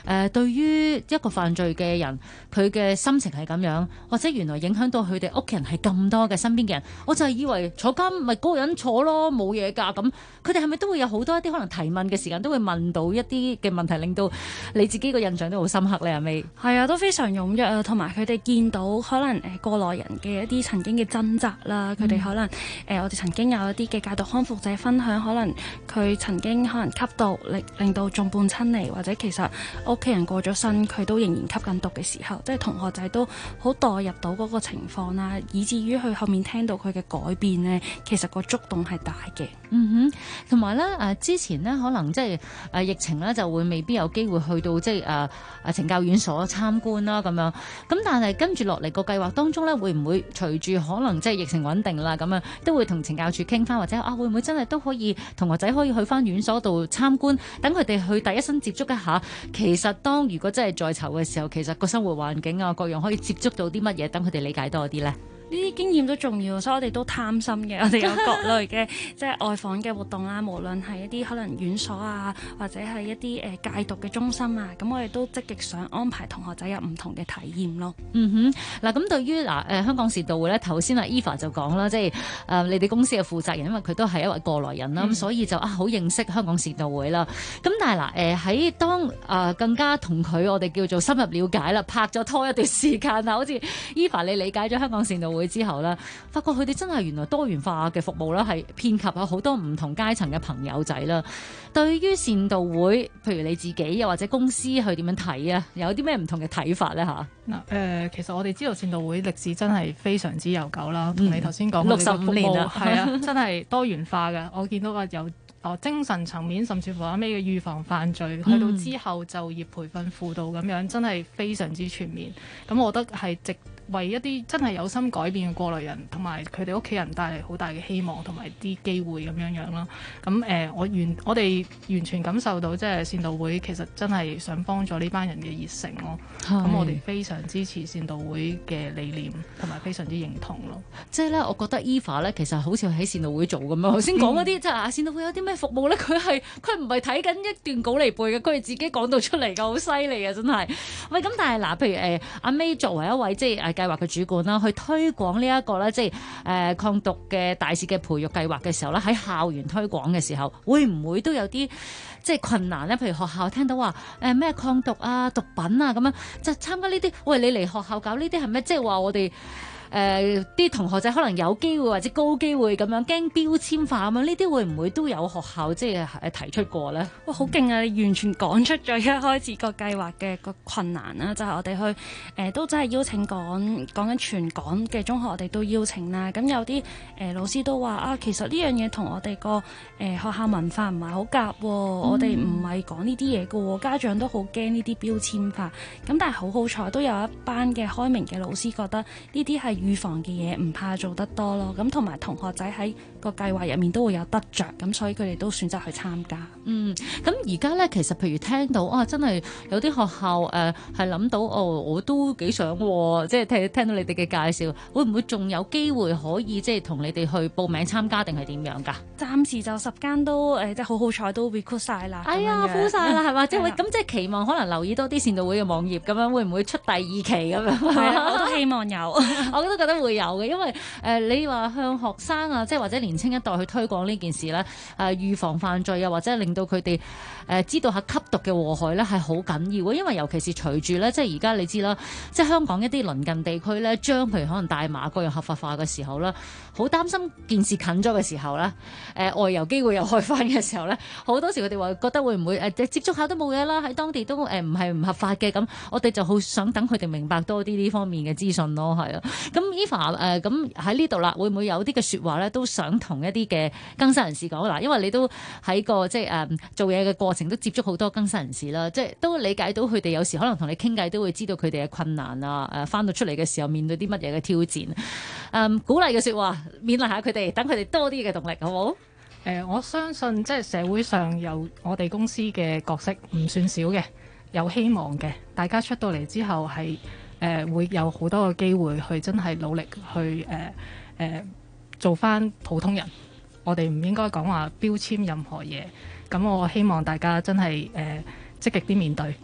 對於一個犯罪嘅人，佢嘅心情係咁樣，或者原來影響到佢哋屋企人係咁多嘅身邊嘅人，我就係以為坐監咪嗰個人坐咯，冇嘢㗎。咁佢哋係咪都會有好多一啲可能提問嘅時間，都會問到一啲嘅問題，令到你自己個印象都好深刻咧？係咪？ 係啊，都非常踴躍啊，同埋佢哋見到可能過來人嘅一啲曾經嘅掙扎啦，佢哋可能我哋曾經有一啲嘅戒毒康復者分享，可能佢曾經可能吸毒令到眾叛親離，或者其實屋企人過咗身，佢都仍然吸緊毒嘅時候，即係同學仔都好代入到嗰個情況啦，以至於佢後面聽到佢嘅改變呢，其實個觸動係大嘅。 同埋咧之前呢，可能即係疫情咧就會未必有機會去到即係懲教院所參觀啦咁樣。咁但係跟住落嚟個計劃當中咧，會唔會隨住可能即係疫情穩定啦咁樣，都會同懲教處傾翻，或者會唔會真係都可以同學仔可以去翻院所度參觀，等佢哋去第一身接觸一下。其實當如果真係在囚嘅時候，其實個生活環境啊各樣可以接觸到啲乜嘢，等佢哋理解多啲咧。 呢啲經驗都重要，所以我哋都貪心嘅。我哋有各類嘅即係外訪嘅活動啦，無論係一啲可能院所啊，或者係一啲戒毒嘅中心啊，咁我哋都積極想安排同學仔有唔同嘅體驗咯。 嗱咁對於香港善導會咧，頭先Eva 就講啦，即係你哋公司嘅負責人，因為佢都係一位過來人啦，咁所以就好認識香港善導會啦。咁但係喺當更加同佢我哋叫做深入了解啦，拍咗拖一段時間啦，好似 Eva 你理解咗香港善導會之後咧，發覺佢哋真係原來多元化嘅服務啦，係遍及有好多唔同階層嘅朋友仔啦。對於善導會，譬如你自己又或者公司去點樣睇啊？有啲咩唔同嘅睇法咧嚇？ 其實我哋知道善導會歷史真係非常之悠久啦。同你頭先講 65年啦， 係啊，真係多元化嘅。我見到有精神層面，甚至乎後尾嘅預防犯罪，去到之後就業培訓輔導咁樣，真係非常之全面。咁我覺得係為一啲真係有心改變嘅過來人同埋佢哋屋企人帶嚟好大嘅希望同埋啲機會咁樣啦。咁我哋完全感受到即係善導會其實真係想幫助呢班人嘅熱誠咯。咁我哋非常支持善導會嘅理念同埋非常之認同咯。 即係咧，我覺得 Eva 咧其實好似喺善導會做咁樣。頭先講嗰啲即係善導會有啲咩服務咧？佢唔係睇緊一段稿嚟背嘅，佢係自己講到出嚟嘅，好犀利啊！真係。喂，咁但係譬如阿 May 作為一位即係計劃嘅主管啦，去推廣呢一個咧，即係抗毒嘅大使嘅培育計劃嘅時候咧，喺校園推廣嘅時候，會唔會都有啲即係困難咧？譬如學校聽到話咩抗毒啊、毒品啊咁樣，就參加呢啲。喂，你嚟學校搞呢啲係咩？即係話我哋啲同學仔可能有機會或者高機會咁樣驚標籤化咁樣，呢啲會唔會都有學校即係提出過咧？ 哇，好勁啊！你完全講出咗一開始個計劃嘅個困難啦，就係我哋去都真係邀請講緊全港嘅中學，我哋都邀請啦。咁有啲老師都話其實呢樣嘢同我哋個學校文化唔係好夾喎，我哋唔係講呢啲嘢㗎喎，家長都好驚呢啲標籤化。咁但係好彩都有一班嘅開明嘅老師覺得呢啲係預防嘅嘢，唔怕做得多咯。咁同埋同學仔喺個計劃入面都會有得着，咁所以佢哋都選擇去參加。 咁而家咧，其實譬如聽到真係有啲學校係諗到我都幾想即係聽到你哋嘅介紹，會唔會仲有機會可以即係同你哋去報名參加定係點樣㗎？ 暫時就10間都即係好彩都 recruit 晒啦。 哎呀，full 晒啦，係嘛？即係咁即係期望可能留意多啲善導會嘅網頁咁樣，會唔會出第2期咁樣？ 係啊，我都希望有， 我都覺得會有嘅，因為你話向學生啊，即係或者年青一代去推廣呢件事咧，預防犯罪啊，或者令到佢哋知道下吸毒嘅禍害咧，係好緊要嘅。因為尤其是隨住咧，即係而家你知啦，即係香港一啲鄰近地區咧，將譬如可能大麻各樣合法化嘅時候咧，好擔心件事近咗嘅時候咧，外遊機會又開翻嘅時候咧，好多時佢哋話覺得會唔會接觸下都冇嘢啦，喺當地都唔係唔合法嘅。咁我哋就好想等佢哋明白多啲呢方面嘅資訊咯，係啊。咁 Eva 咁喺呢度啦，會唔會有啲嘅説話咧，都想同一啲嘅更生人士講嗱？因為你都喺個即係做嘢嘅過程都接觸好多更生人士啦，即係都理解到佢哋有時可能同你傾偈都會知道佢哋嘅困難啊，翻到出嚟嘅時候面對啲乜嘢嘅挑戰，鼓勵嘅説話勉勵下佢哋，等佢哋多啲嘅動力，好唔好？ 我相信即係社會上有我哋公司嘅角色唔算少嘅，有希望嘅，大家出到嚟之後係會有好多嘅機會去真係努力去做翻普通人。我哋唔應該講話標籤任何嘢，咁我希望大家真係積極啲面對。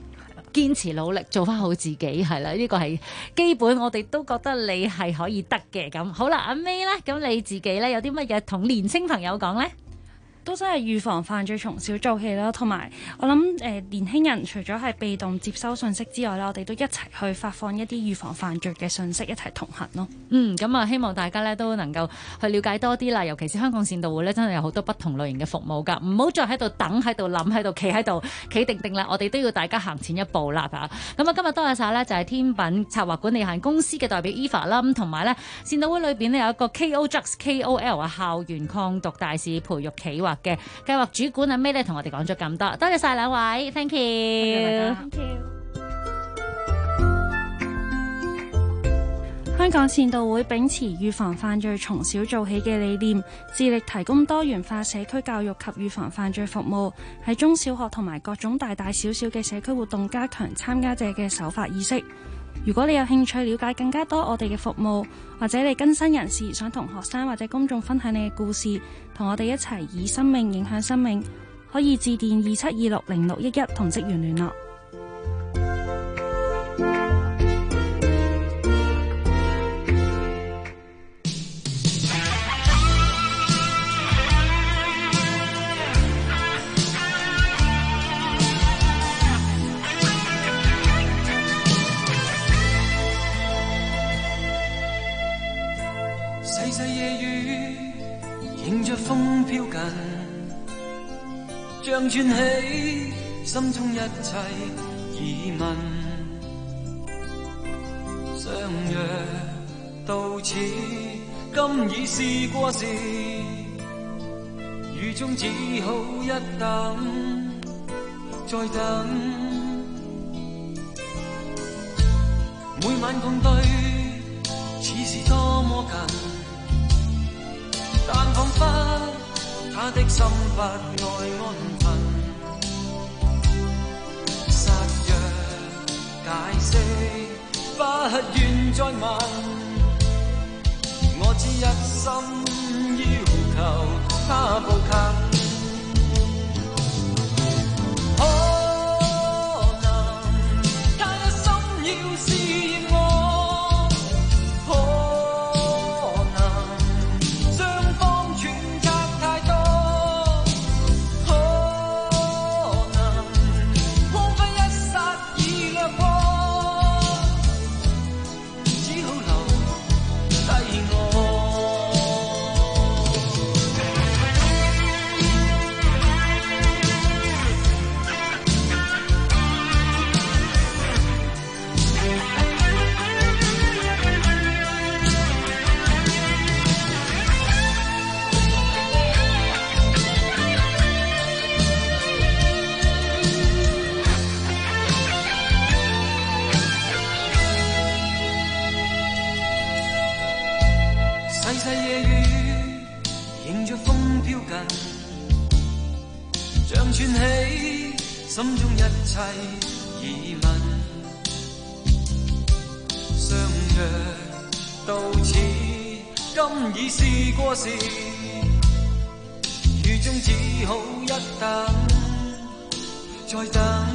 堅持努力做翻好自己，係啦，呢個係基本，我哋都覺得你係可以得嘅。咁好啦，阿 May 咧，咁你自己咧有啲乜嘢同年青朋友講咧？ 都真係預防犯罪從小做起啦，同埋我諗年輕人除咗係被動接收信息之外咧，我哋都一齊去發放一啲預防犯罪嘅信息，一齊同行咯。咁啊，希望大家咧都能夠去了解多啲啦，尤其是香港善導會咧，真係有好多不同類型嘅服務㗎，唔好再喺度等、喺度諗、喺度企喺度企定定啦，我哋都要大家行前一步啦嚇。咁啊，今日多謝晒咧，就係天品策劃管理有限公司嘅代表 Eva 啦，咁同埋咧善導會裏邊咧有一個 KO-Drugs-KOL 啊校園抗毒大使培育企劃嘅計劃主管阿 May 咧，同我哋講咗咁多，多謝晒兩位 ，thank you。 香港善導會秉持預防犯罪從小做起嘅理念，致力提供多元化社區教育及預防犯罪服務，喺中小學同埋各種大大小小嘅社區活動，加強參加者嘅守法意識。如果你有興趣了解更加多我哋嘅服務，或者你更新人士想同學生或者公眾分享你嘅故事，同我哋一齊以生命影響生命，可以致電27260611同職員聯絡。 細細夜雨迎着風飄近，像串起心中一切疑問，相約到此今已是過時，雨中只好一等再等，每晚共對似是多麼近，但彷彿他的心不愛安分，誓約解釋不願再問，我只一心要求他步近。心中一切疑問，相約到此今已是過時，雨中只好一等再等，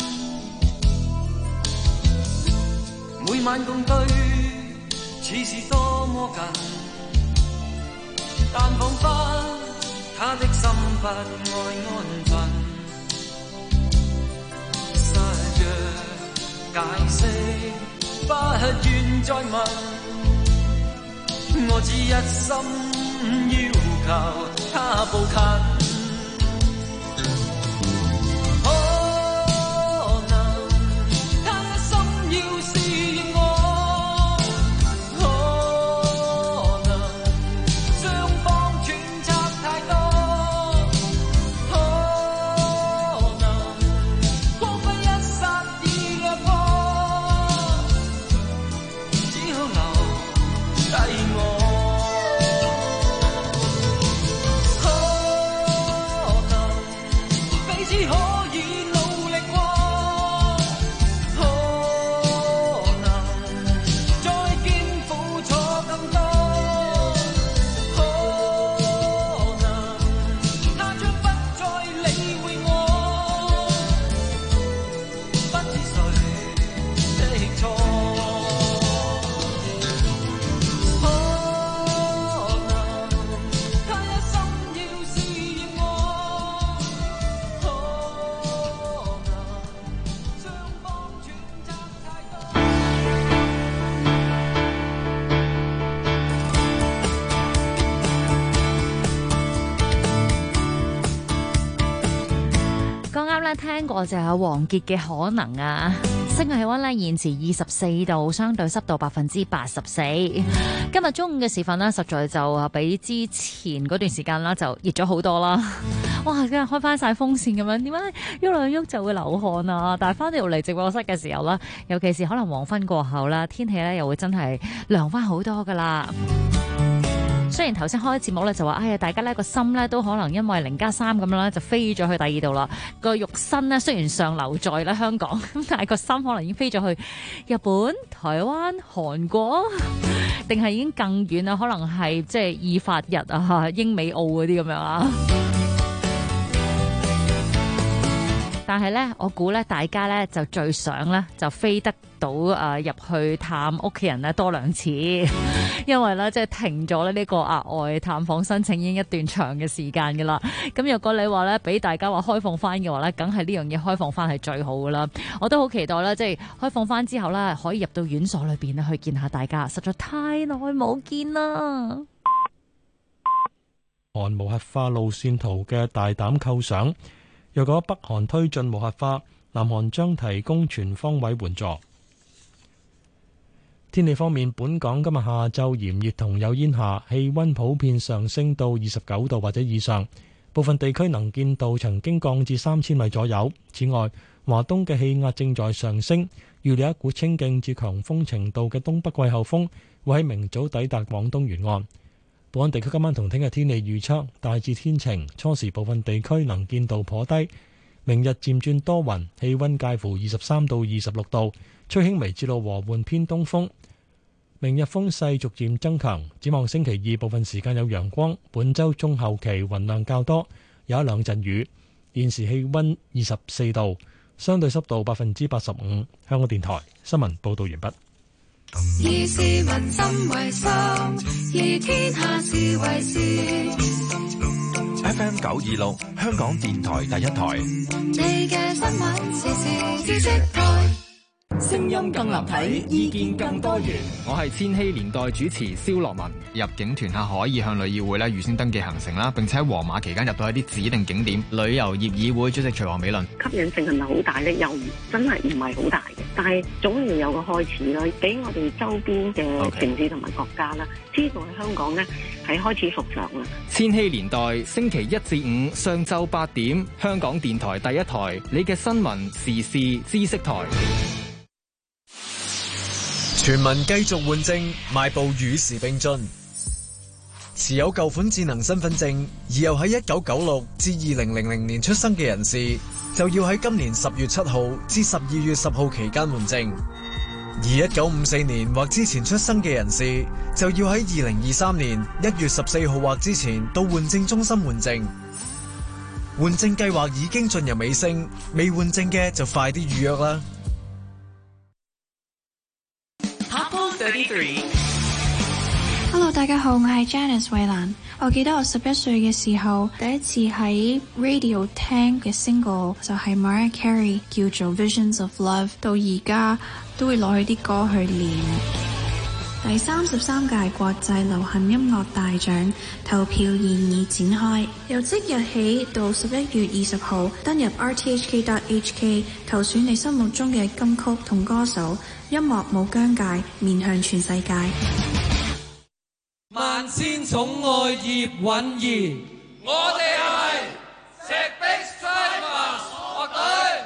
每晚共對似是多麼近，但彷彿他的心不愛安分，解釋不願再問，我只一心要求他步近。 咧聽過就有王傑嘅可能啊。室外氣溫咧現時24度，相對濕度84%。今日中午嘅時分呢，實在就比之前嗰段時間啦就熱咗好多啦。哇！今日開翻晒風扇咁樣，點解喐兩喐就會流汗啊？但係翻到嚟直播室嘅時候啦，尤其是可能黃昏過後啦，天氣咧又會真係涼翻好多噶啦。雖然頭先開節目咧就話，哎呀，大家咧個心咧都可能因為0+3咁樣咧就飛咗去第二度啦。個肉身咧雖然尚留在咧香港，咁但係個心可能已經飛咗去日本、台灣、韓國，定係已經更遠啦？可能係即係意法日啊、英美澳嗰啲咁樣啊。但係咧，我估咧，大家咧就最想咧就飛得到入去探屋企人咧多2次，因為咧即係停咗咧呢個額外探訪申請已經一段長嘅時間噶啦。咁若果你話咧俾大家話開放翻嘅話咧，梗係呢樣嘢開放翻係最好噶啦。我都好期待啦，即係開放翻之後咧，可以入到院所裏邊咧去見下大家，實在太耐冇見啦。 韓無核化路線圖嘅大膽構想。若果北韓推進無核化，南韓將提供全方位援助。天氣方面，本港今日下晝炎熱同有煙霞，氣溫普遍上升到29度或者以上，部分地區能見度曾經降至3000米左右。此外，華東嘅氣壓正在上升，預料一股清勁至強風程度嘅東北季候風會喺明早抵達廣東沿岸。本港地區今晚同聽日天氣預測大致天晴，初時部分地區能見度頗低。明日漸轉多雲，氣溫介乎23到26度，吹輕微至到和緩偏東風。明日風勢逐漸增強，展望星期二部分時間有陽光。本週中後期雲量較多，有一兩陣雨。現時氣溫24度，相對濕度85%。香港電台新聞報道完畢。 以市民心為心，以天下事為事。 FM 926，香港電台第一台。 你嘅新聞時事知識台。 聲音更立體，意見更多元。我係千禧年代主持蕭樂文。 入境團客可以向旅議會咧預先登記行程啦，並且喺黃碼期間入到一啲指定景點。旅遊業議會主席徐王美倫： 吸引性係咪好大咧？又真係唔係好大嘅，但係總要有個開始啦，俾我哋周邊嘅城市同埋國家啦，知道喺香港咧係開始復常啦。 千禧年代星期1至5上晝8點，香港電台第一台，你嘅新聞時事知識台。 全民繼續換證，邁步與時並進。持有舊款智能身份證而又喺1996至2000年出生嘅人士，就要喺今年10月7號至12月10號期間換證；而1954年或之前出生嘅人士，就要喺2023年1月14號或之前到換證中心換證。換證計劃已經進入尾聲，未換證嘅就快啲預約啦。 Hello， 大家好，我係 Janice 衛蘭。我記得我11歲嘅時候，第一次喺 radio 聽嘅 single 就係 Mariah Carey 叫做 Visions of Love， 到而家都會攞佢啲歌去練。第33屆國際流行音樂大獎投票現已展開，由即日起到11月20號，登入 rthk.hk 投選你心目中嘅金曲同歌手。音樂冇疆界，面向全世界。 萬千寵愛葉蘊儀，我哋係石壁Stripers樂隊。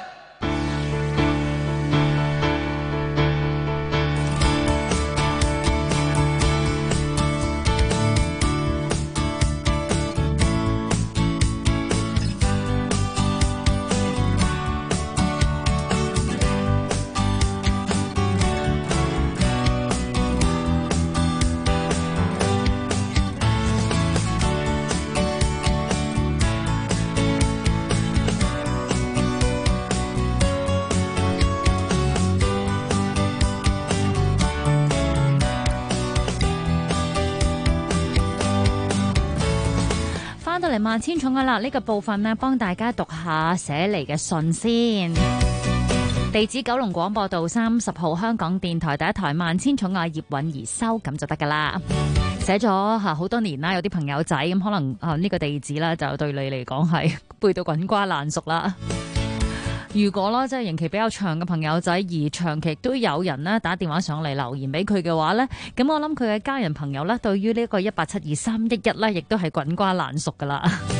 嚟萬千寵愛啦！呢個部分呢，幫大家讀下寫嚟嘅信先。地址九龍廣播道30號，香港電台第一台萬千寵愛葉蘊儀收，咁就得噶啦。寫咗好多年啦，有啲朋友仔咁可能呢個地址啦，就對你嚟講係背到滾瓜爛熟啦。 如果啦，即係刑期比較長嘅朋友仔，而長期都有人呢打電話上嚟留言俾佢嘅話呢，咁我諗佢嘅家人朋友呢，對於呢個1872311呢，亦都係滾瓜爛熟噶啦。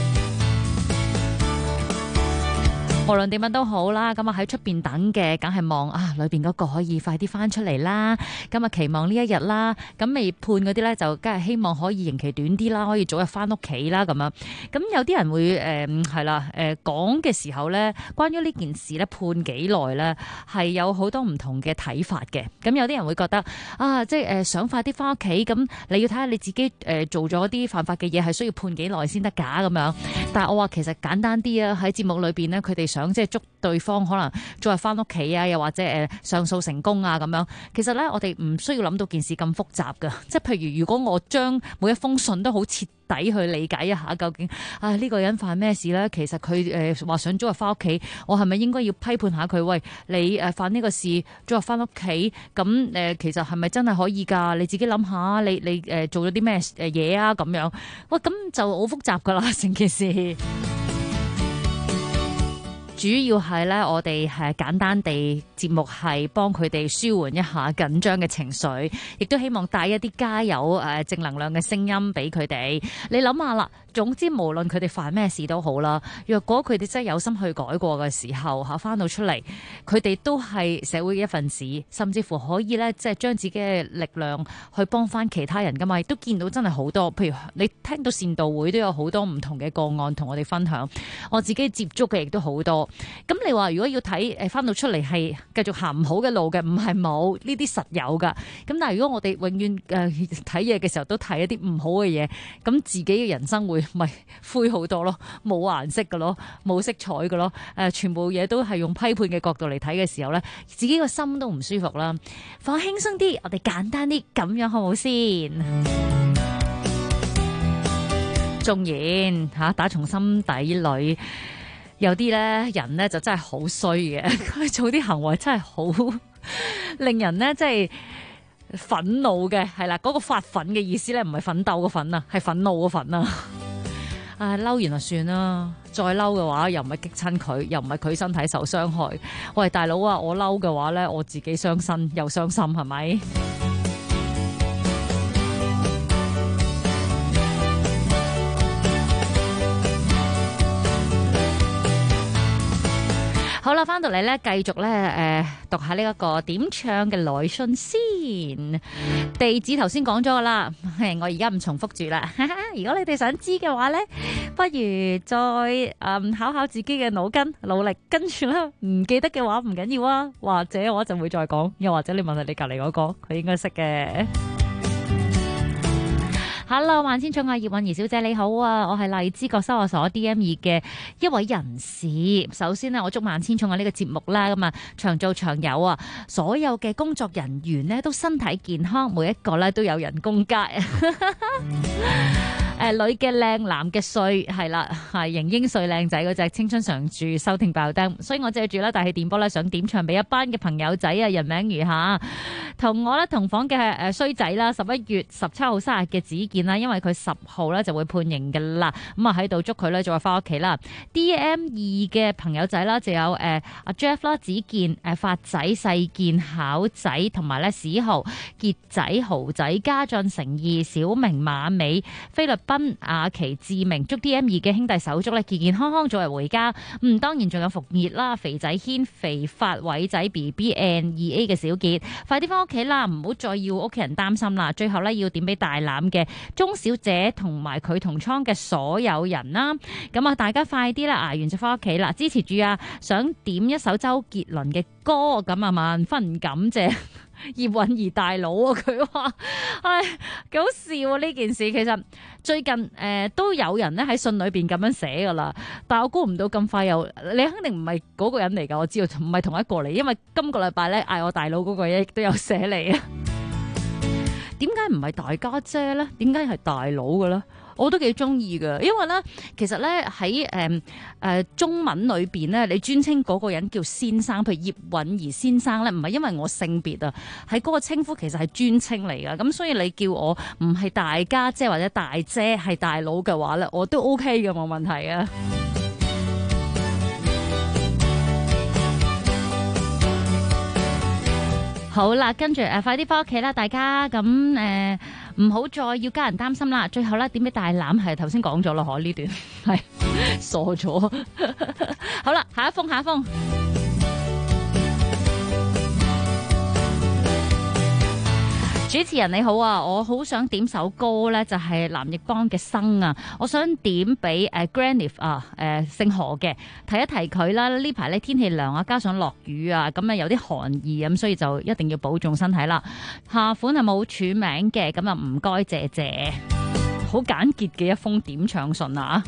無論點樣都好啦，咁啊喺出邊等嘅，梗係望裏邊嗰個可以快啲翻出嚟啦。咁啊期望呢一日啦，咁未判嗰啲咧就梗係希望可以刑期短啲啦，可以早日翻屋企啦咁樣。咁有啲人會講嘅時候咧，關於呢件事咧判幾耐咧，係有好多唔同嘅睇法嘅。咁有啲人會覺得即係想快啲翻屋企，咁你要睇下你自己做咗啲犯法嘅嘢係需要判幾耐先得㗎咁樣。但係我話其實簡單啲啊，喺節目裏邊咧，佢哋想即係捉對方可能早日翻屋企啊，又或者上訴成功啊咁樣。其實咧，我哋唔需要諗到件事咁複雜噶。即係譬如，如果我將每一封信都好徹底去理解一下，究竟呢個人犯咩事咧？其實佢話想早日翻屋企，我係咪應該要批判下佢？喂，你犯呢個事早日翻屋企，咁其實係咪真係可以㗎？你自己諗下，你做咗啲咩嘢啊？咁樣，喂，咁就好複雜㗎啦，成件事。主要係咧，我哋係簡單地節目係幫佢哋舒緩一下緊張嘅情緒，亦都希望帶一啲加油正能量嘅聲音俾佢哋。你諗下啦，總之無論佢哋犯咩事都好啦，若果佢哋真係有心去改過嘅時候嚇，翻到出嚟，佢哋都係社會嘅一份子，甚至乎可以咧即係將自己嘅力量去幫翻其他人噶嘛。亦都見到真係好多，譬如你聽到善導會都有好多唔同嘅個案同我哋分享，我自己接觸嘅亦都好多。咁你話如果要睇翻到出嚟係繼續行唔好嘅路嘅，唔係冇呢啲實有噶。咁但係如果我哋永遠睇嘢嘅時候都睇一啲唔好嘅嘢，咁自己嘅人生會咪灰好多咯，冇顏色嘅咯，冇色彩嘅咯。全部嘢都係用批判嘅角度嚟睇嘅時候咧，自己個心都唔舒服啦。放輕鬆啲，我哋簡單啲，咁樣好唔好先？縱然打從心底裏。有啲咧人咧就真係好衰嘅，佢做啲行為真係好令人咧即係憤怒嘅，係啦，嗰個發憤嘅意思咧唔係奮鬥個憤啊，係憤怒個憤啊！嬲完就算啦，再嬲嘅話又唔係激親佢，又唔係佢身體受傷害。喂，大佬啊，我嬲嘅話咧，我自己傷身又傷心，係咪？好啦，翻到嚟咧，繼續咧，讀下呢一個點唱嘅來信先。地址頭先講咗噶啦，我而家唔重複住啦。如果你哋想知嘅話咧，不如再考考自己嘅腦筋，努力跟住啦。唔記得嘅話唔緊要啊，或者我一陣會再講，又或者你問下你隔籬嗰個，佢應該識嘅。Hello， 萬千寵愛葉韻儀小姐你好啊，我係荔枝角收押所 DM2 嘅一位人士。首先呢，我祝萬千寵愛呢個節目啦，咁啊長做長有啊，所有嘅工作人員呢都身體健康，每一個咧都有人工加。女嘅靚，男嘅帥，係啦，係型英帥靚仔嗰隻青春常駐收聽爆燈，所以我借住咧大氣電波咧想點唱俾一班嘅朋友仔啊，人名如下，同我咧同房嘅衰仔啦，11月17號生日嘅子健啦，因為佢10號咧就會判刑㗎啦，咁啊喺度祝佢咧再翻屋企啦。DM2 嘅朋友仔啦，就有阿 Jeff 啦、子健、發仔、細健、巧仔同埋咧史豪、傑仔、豪仔、家俊、誠義、小明、馬美、菲律賓、阿奇、志明，祝 DM2 嘅兄弟手足咧健健康康早日回家。當然仲有復熱啦，肥仔軒、肥發偉仔、BBN2A 嘅小傑，快啲翻屋企啦，唔好再要屋企人擔心啦。最後咧要點俾大欖嘅鐘小姐同埋佢同倉嘅所有人啦。咁啊，大家快啲啦，捱完就翻屋企啦，支持住啊！想點一首周杰倫嘅歌，咁啊萬分感謝葉韻儀大佬啊！佢話：唉，幾好笑啊！呢件事其實最近都有人咧喺信裏邊咁樣寫噶啦，但我估唔到咁快又你肯定唔係嗰個人嚟噶，我知道唔係同一個嚟，因為今個禮拜咧嗌我大佬嗰個亦都有寫嚟啊。點解唔係大家姐咧？點解係大佬嘅咧？我都幾中意㗎，因為咧，其實咧喺中文裏邊咧，你尊稱嗰個人叫先生，譬如葉韻儀先生咧，唔係因為我性別啊，喺嗰個稱呼其實係尊稱嚟㗎。咁所以你叫我唔係大家姐或者大姐，係大佬嘅話咧，我都 OK 嘅，冇問題啊。 好啦，跟住快啲翻屋企啦，大家咁唔好再要家人擔心啦。最後咧，點俾大欖係頭先講咗咯，嗬呢段係傻咗。好啦，下一封。主持人你好啊，我好想點首歌咧，就係藍奕邦嘅《生》啊，我想點俾Granif 啊，姓何嘅，提一提佢啦。呢排咧天氣涼啊，加上落雨啊，咁啊有啲寒意咁，所以就一定要保重身體啦。下款係冇署名嘅，咁啊唔該謝謝，好簡潔嘅一封點唱信啊。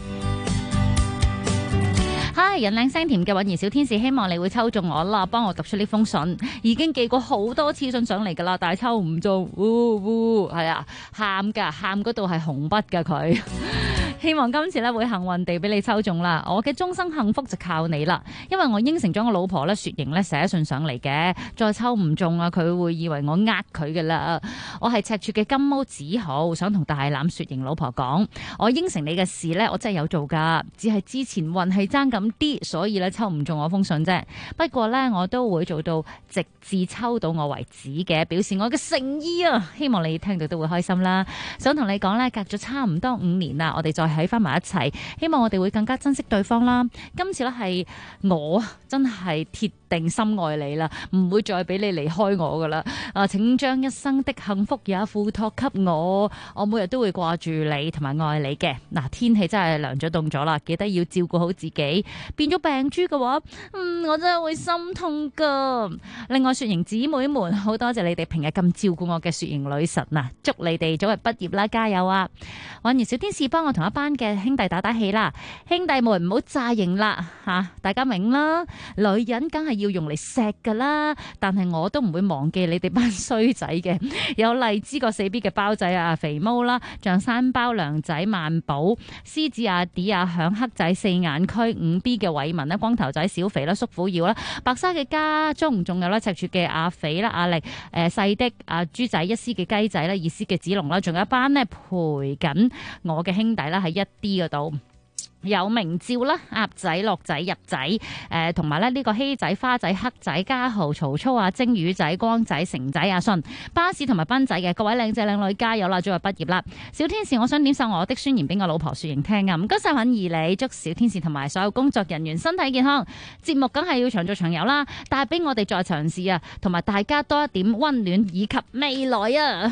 嗨，人靚聲甜嘅韻兒小天使，希望你會抽中我啦，幫我讀出呢封信。已經寄過好多次信上嚟噶啦，但係抽唔中，係啊，喊嗰度係紅筆噶佢。希望今次咧會幸運地俾你抽中啦，我嘅終生幸福就靠你啦，因為我應承咗我老婆咧雪瑩咧寫信上嚟嘅，再抽唔中啊，佢會以為我佢噶啦。我係赤柱嘅金毛子豪，想同大欖雪瑩老婆講，我應承你嘅事咧，我真係有做噶，只係之前運氣爭咁啲，所以咧抽唔中我封信啫。不過咧，我都會做到直至抽到我為止嘅，表示我嘅誠意啊！希望你聽到都會開心啦。想同你講咧，隔咗差唔多5年啦，我哋再喺翻埋一齊，希望我哋會更加珍惜對方啦。今次咧係我真係鐵定心愛你啦，唔會再俾你離開我噶啦。請將一生的幸福也付託給我，我每日都會掛住你同埋愛你嘅。嗱，天氣真係涼咗凍咗啦，記得要照顧好自己。變咗病豬嘅話，我真係會心痛噶。另外，雪瑩姊妹們，好多謝你哋平日咁照顧我嘅雪瑩女神啊！祝你哋早日畢業啦，加油啊！韻兒小天使幫我同一班嘅兄弟打打氣啦，兄弟們唔好詐型啦吓，大家明啦。女人梗係要用嚟錫噶啦，但係我都唔會忘記你哋班衰仔嘅。有荔枝個4B 嘅包仔啊，肥毛啦，象山包梁仔萬寶，獅子阿 D 啊，響黑仔4眼區5B 嘅偉文啦，光頭仔小肥啦，叔父耀啦，白沙嘅家中，仲有啦赤柱嘅阿肥啦，阿力細的阿豬仔1C嘅雞仔啦，2C嘅子龍啦，仲有一班呢陪緊我嘅兄弟啦喺1D 嗰度。有明照啦，鴨仔、樂仔、入仔，同埋咧呢個希仔、花仔、黑仔、家豪、曹操啊、蒸魚仔、光仔、成仔、阿信、巴士同埋賓仔嘅各位靚仔靚女加油啦！早日畢業啦！小天使，我想點首我的宣言俾我老婆雪瑩聽啊！唔該晒韻兒你，祝小天使同埋所有工作人員身體健康，節目梗係要長做長有啦，帶俾我哋再嘗試啊，同埋大家多一點溫暖以及未來啊！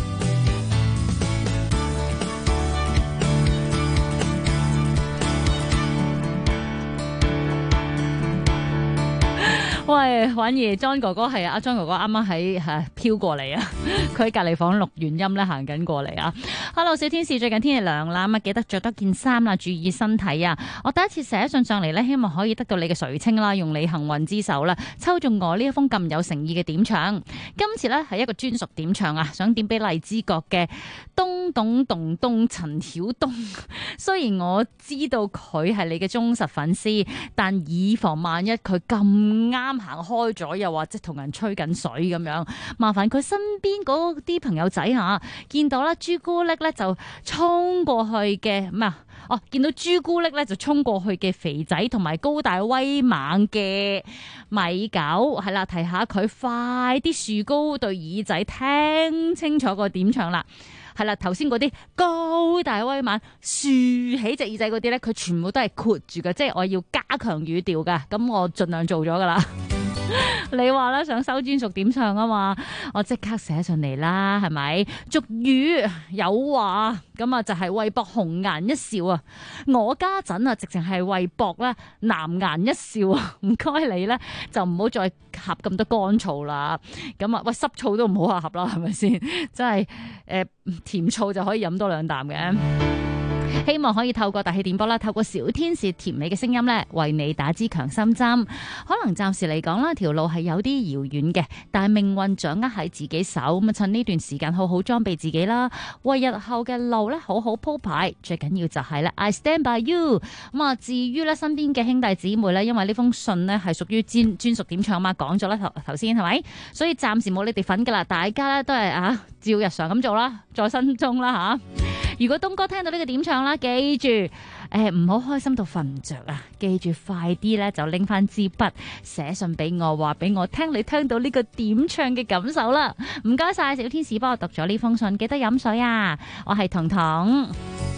喂，婉兒 John 哥哥係啊，阿 John 哥哥啱啱喺飄過嚟啊，佢喺隔離房錄完音咧，行緊過嚟啊。Hello， 小天使，最近天氣涼啦，記得着多件衫啦，注意身體啊。我第一次寫信上嚟咧，希望可以得到你嘅垂青啦，用你幸運之手啦，抽中我呢一封咁有誠意嘅點唱。今次咧係一個專屬點唱啊，想點俾荔枝角嘅東陳曉東。雖然我知道佢係你嘅忠實粉絲，但以防萬一佢咁啱行開咗，又或者同人吹緊水咁樣，麻煩佢身邊嗰啲朋友仔吓，見到啦朱古力咧就衝過去嘅咩啊？哦，見到朱古力咧就衝過去嘅肥仔同埋高大威猛嘅米狗，係啦，提下佢快啲豎高對耳仔，聽清楚個點唱啦。係啦，頭先嗰啲高大威猛豎起隻耳仔嗰啲咧，佢全部都係括住嘅，即係我要加強語調噶，咁我盡量做咗噶啦。你話啦，想收專屬點唱啊嘛，我即刻寫上嚟啦，係咪？俗語有話，咁啊就係為博紅顏一笑啊！我家陣啊，直情係為博啦藍顏一笑啊！唔該你咧，就唔好再合咁多乾醋啦。咁啊，喂，濕醋都唔好合啦，係咪先？真係甜醋就可以飲多2啖嘅。希望可以透過大氣電波啦，透過小天使甜美嘅聲音咧，為你打支強心針。可能暫時嚟講啦，條路係有啲遙遠嘅，但係命運掌握喺自己手。咁啊，趁呢段時間好好裝備自己啦，為日後嘅路咧好好鋪排。最緊要就係咧 I stand by you。咁啊，至於咧身邊嘅兄弟姊妹咧，因為呢封信咧係屬於專屬點唱嘛，講咗啦頭先係咪？所以暫時冇你哋份噶啦，大家咧都係照日常咁做啦，在心中啦吓。 如果東哥聽到呢個點唱啦，記住唔好開心到瞓唔着啊！記住快啲咧就拎翻支筆寫信俾我，話俾我聽你聽到呢個點唱嘅感受啦。唔該晒小天使幫我讀咗呢封信，記得飲水啊！我係彤彤。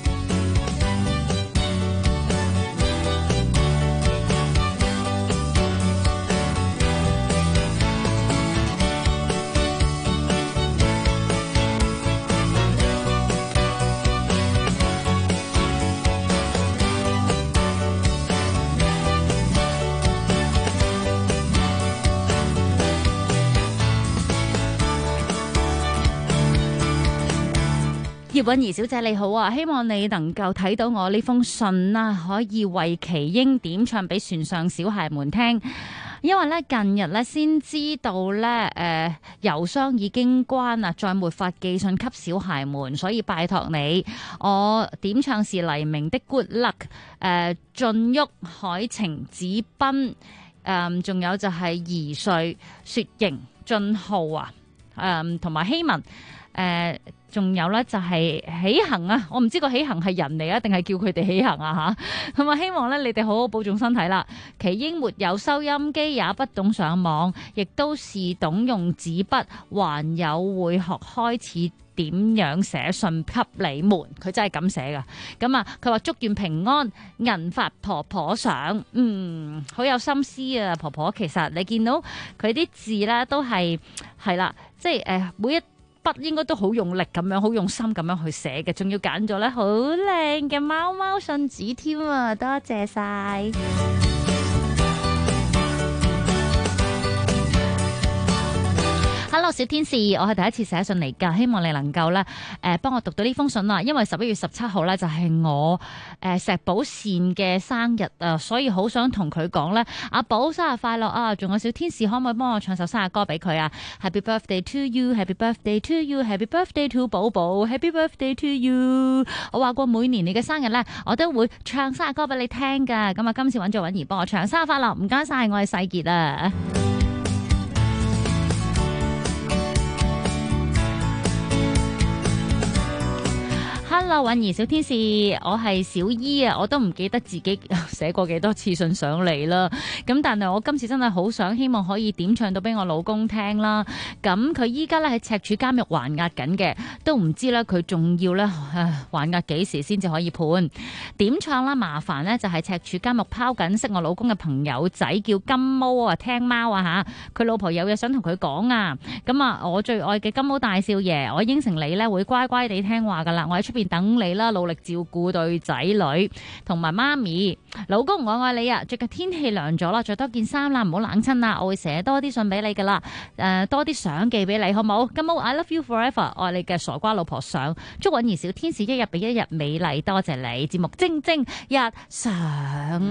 葉韻儀小姐你好啊，希望你能夠睇到我呢封信啦，可以為奇英點唱俾船上小孩們聽。因為咧近日咧先知道咧郵箱已經關啦，再沒法寄信給小孩們，所以拜託你，我點唱是黎明的 Good Luck， 俊旭、海晴、子斌，仲有就係怡瑞、雪瑩、俊浩啊，同埋希文，仲有咧就係喜恒啊，我唔知個喜恒係人嚟啊，定係叫佢哋喜恒啊吓。咁啊，希望咧你哋好好保重身體啦。奇英沒有收音機，也不懂上網，亦都是懂用紙筆，還有會學開始點樣寫信給你們。佢真係咁寫噶。咁啊，佢話祝願平安，銀發婆婆上，好有心思啊。婆婆其實你見到佢啲字咧都係啦，即係每一筆應該都好用力咁樣，好用心咁樣去寫嘅，仲要揀咗咧好靚嘅貓貓信紙添啊！多謝晒。Hello 小天使，我係第一次寫信嚟㗎，希望你能夠咧幫我讀到呢封信啦。因為11月17號咧就係我石寶善嘅生日啊，所以好想同佢講咧，阿寶生日快樂啊！仲有小天使，可唔可以幫我唱首生日歌俾佢啊 ？Happy birthday to you, Happy birthday to you, Happy birthday to 寶寶 ，Happy birthday to you。我話過每年你嘅生日咧，我都會唱生日歌俾你聽㗎。咁啊，今次揾咗韻儀幫我唱生日快樂，唔該晒，我係世傑啊。Hello， 韻儀小天使，我係小姨啊，我都唔記得自己寫過幾多次信上嚟啦。咁但係我今次真係好想，希望可以點唱到俾我老公聽啦。咁佢依家咧喺赤柱監獄還押緊嘅，都唔知咧佢仲要咧還押幾時先至可以判。點唱啦，麻煩呢就係赤柱監獄拋緊識我老公嘅朋友仔叫金毛啊，聽貓啊吓，佢老婆有嘢想同佢講啊。咁啊，我最愛嘅金毛大少爺，我應承你咧會乖乖地聽話噶啦，我喺出邊等你啦，努力照顧對仔女同埋媽咪。老公我愛你啊！最近天氣涼咗啦，着多件衫啦，唔好冷親啦。我會寫多啲信俾你噶啦，多啲相寄俾你好冇？金毛 I love you forever， 愛你嘅傻瓜老婆上。祝韻儀小天使一日比一日美麗，多謝你節目蒸蒸日上。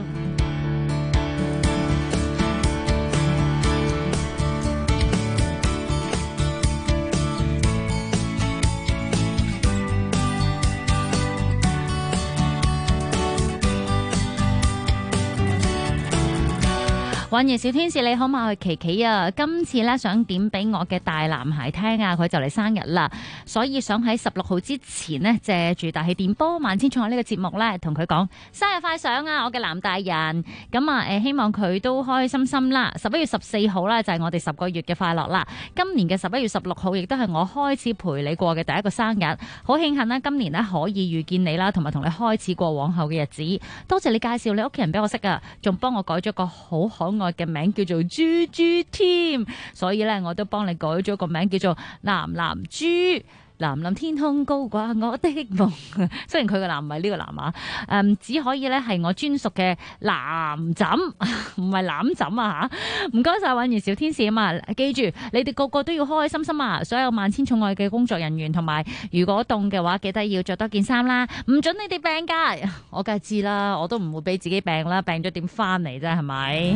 韻儀小天使你好嘛，我係琪琪啊，今次咧想點俾我嘅大男孩聽啊，佢就嚟生日啦，所以想喺16號之前呢，借住大氣電波萬千寵愛呢個節目咧，同佢講生日快上啊，我嘅男大人。咁啊希望佢都開開心心啦。11月14號咧就係我哋10個月嘅快樂啦。今年嘅11月16號亦都係我開始陪你過嘅第一個生日，好慶幸啦，今年呢可以遇見你啦，同埋同你開始過往後嘅日子。多謝你介紹你屋企人俾我識啊，仲幫我改咗個好可愛嘅名叫做豬豬添，所以咧我都幫你改咗個名叫做藍藍豬。藍藍天空高掛我的夢，雖然佢個藍唔係呢個藍啊，只可以咧係我專屬嘅藍枕，唔係攬枕啊吓。唔該晒韻儀小天使啊嘛，記住你哋個個都要開開心心啊！所有萬千寵愛嘅工作人員同埋，如果凍嘅話，記得要着多件衫啦，唔准你哋病噶。我梗係知啦，我都唔會俾自己病啦，病咗點翻嚟啫，係咪？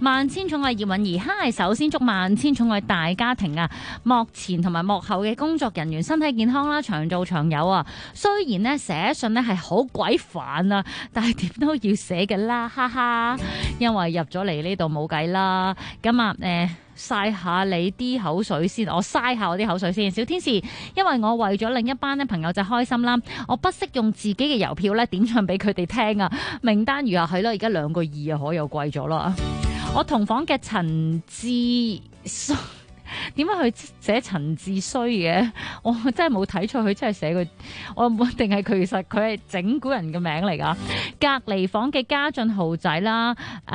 萬千寵愛葉韻儀，嗨！首先祝萬千寵愛大家庭啊，幕前同埋幕後嘅工作人員身體健康啦，長做長有啊！雖然呢寫信呢係好鬼煩啊，但係點都要寫嘅啦，哈哈！因為入咗嚟呢度冇計啦，咁啊曬下你啲口水先，我嘥下我啲口水先。小天使，因為我為咗另一班咧朋友就開心啦，我不惜用自己嘅郵票咧點唱俾佢哋聽啊！名單如下係咯，而家2個2啊，可又貴咗啦。我同房嘅陳志點解佢寫陳志衰嘅？我真係冇睇錯，佢真係寫佢，我定係佢其實佢係整蠱人嘅名嚟噶。隔離房嘅家俊豪仔啦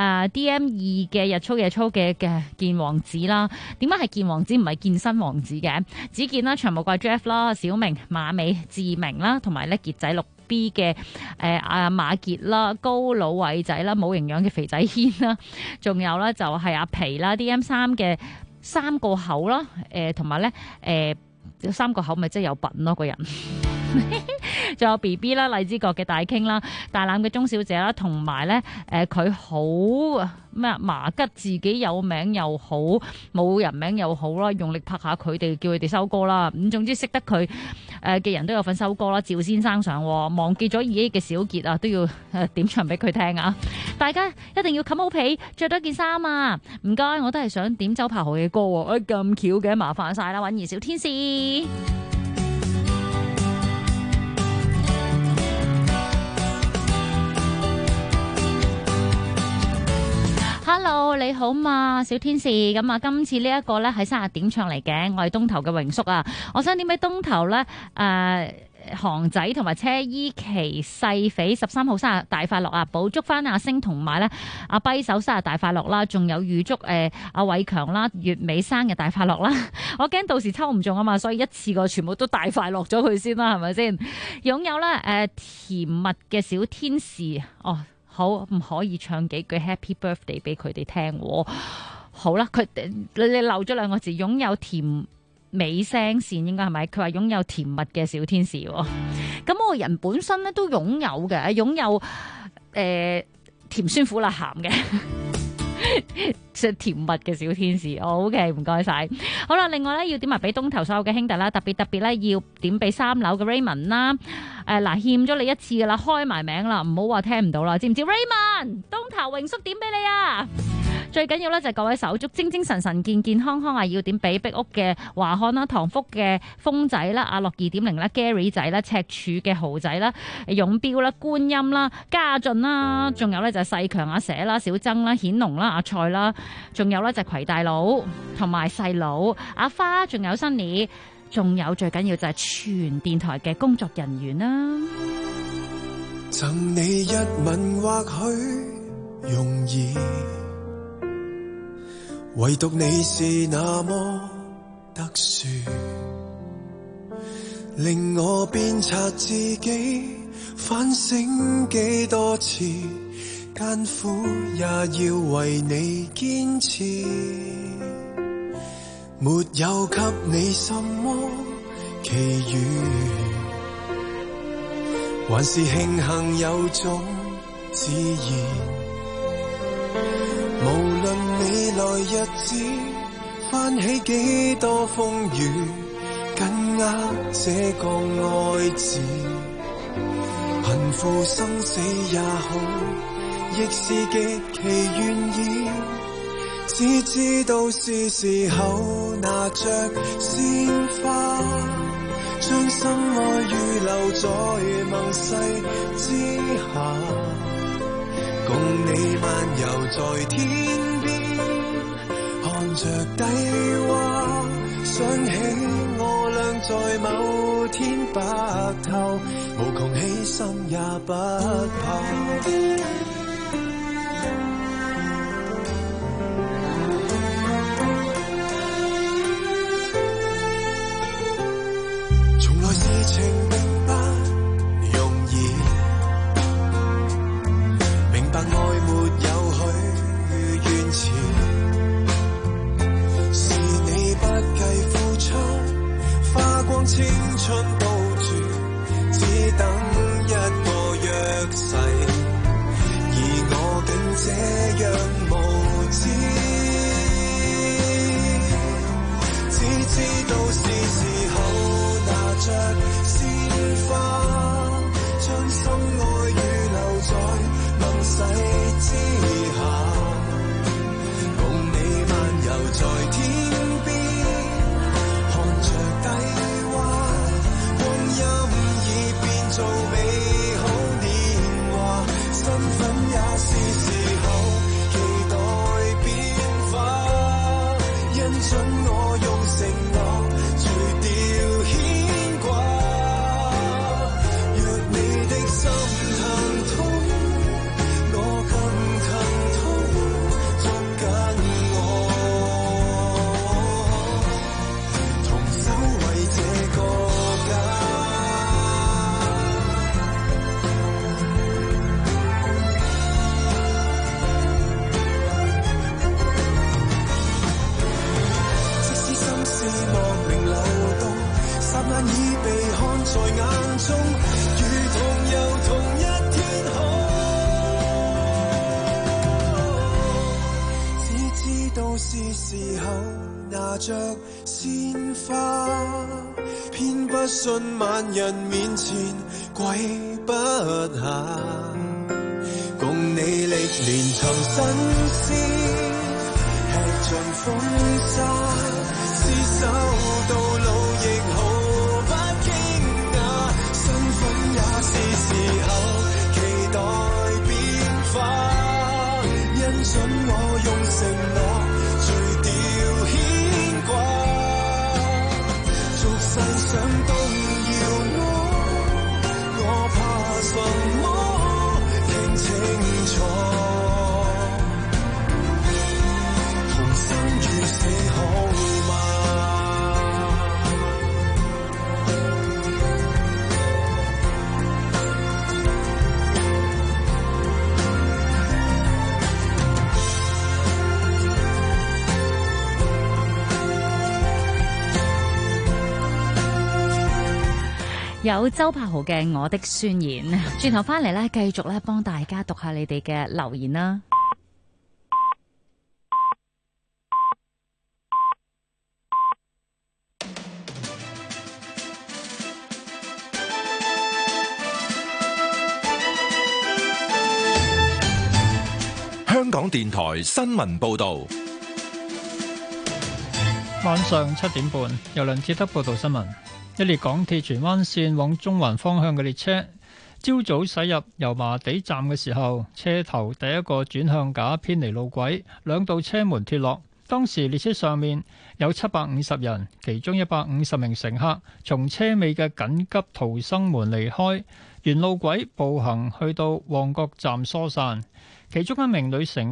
，DM2 嘅日操夜操嘅健王子啦，點解係健王子唔係健身王子嘅？子健啦，長毛怪 Jeff 啦，小明、馬美、志明啦，同埋咧傑仔6B 嘅馬傑啦，高佬偉仔啦，冇營養嘅肥仔軒啦，仲有咧就係阿皮啦 ，DM3 嘅。3個口啦，同埋咧3個口咪即係有品咯個人，仲有 BB 啦，荔枝角嘅大傾啦，大欖嘅鐘小姐啦，同埋咧佢好咩麻吉，自己有名又好，冇人名又好啦，用力拍下佢哋，叫佢哋收歌啦。咁總之識得佢嘅人都有份收歌啦。趙先生上忘記咗自己嘅小傑啊，都要點唱俾佢聽啊！大家一定要冚好被，着多件衫啊！唔該，我都係想點周柏豪嘅歌喎，咁巧嘅，麻煩晒啦，韻儀小天使。Hello， 你好嘛，小天使。咁啊，今次呢一個咧係生日點唱嚟嘅，我係東頭嘅榮叔啊。我想點俾東頭咧，航仔同埋車依琪細肥13號生日大快樂啊！補祝翻阿星同埋咧阿跛手生日大快樂啦，仲有預祝阿偉強啦月尾生日大快樂啦！我驚到時抽唔中啊嘛，所以一次過全部都大快樂咗佢先啦，係咪先？擁有咧甜蜜嘅小天使哦。好，唔可以唱幾句 Happy Birthday 俾佢哋聽喎。好啦，你漏咗2個字，擁有甜美聲線應該係咪？佢話擁有甜蜜嘅小天使喎。咁我人本身咧都擁有嘅，擁有甜酸苦辣鹹嘅。即係甜蜜嘅小天使，OK， 唔該晒。好啦，另外咧要點埋俾東頭所有嘅兄弟啦，特別咧要點俾3樓嘅 Raymond 啦。嗱，欠咗你一次噶啦，開埋名啦，唔好話聽唔到啦，知唔知 ？Raymond，東頭榮叔點俾你啊！最緊要咧就係各位手足精精神神健健康康啊！要點俾壁屋嘅華漢啦、唐福嘅風仔啦、阿樂2.0啦、Gary 仔啦、赤柱嘅豪仔啦、勇標啦、觀音啦、家俊啦，仲有咧就係細強阿蛇啦、小曾啦、顯龍啦、阿蔡啦，仲有咧就係葵大佬同埋細佬阿花，仲有 Sunny， 仲有最緊要就係全電台嘅工作人員啦。 贈你一吻或許容易，唯獨你是那麼特殊，令我鞭策自己反省幾多次，艱苦也要為你堅持，沒有給你什麼奇遇，還是慶幸有種自然。無論未來日子翻起幾多風雨，緊握這個愛字，貧富生死也好，亦是極其願意。只知道是時候拿着鮮花，將心愛預留在盟誓之下，共你漫遊在天邊，看着低洼，想起我倆在某天白頭，無窮犧牲也不怕。從來事情並不容易，明白愛沒有許願詞，是你不計付出，花光青春都住，只等一個約誓， 准我用承諾除掉牽掛。若你的心疼痛，我更疼痛，捉緊我，同守為這個家。是莫名流動，霎眼已被看在眼中，如同遊同一天空。只知道是時候拿着鮮花，偏不信萬人面前跪不下，共你歷練尋新鮮，吃盡風沙。廝守到老亦毫不驚訝，身份也是時候期待變化，因准我用承諾除掉牽掛，俗世想動搖我怕什麼？聽清楚，同生與死好嗎？ 有周柏豪嘅《我的宣言》，轉頭翻嚟咧，繼續咧幫大家讀下你哋嘅留言啦。 香港電台新聞報導， 晚上7點半，由梁志德報道新聞。一列港鐵荃灣線往中環方向嘅列車，朝早駛入油麻地站嘅時候，車頭第一個轉向架偏離路軌，兩道車門脫落。當時列車上面有750人，其中150名乘客從車尾嘅緊急逃生門離開，沿路軌步行去到旺角站疏散。其中一名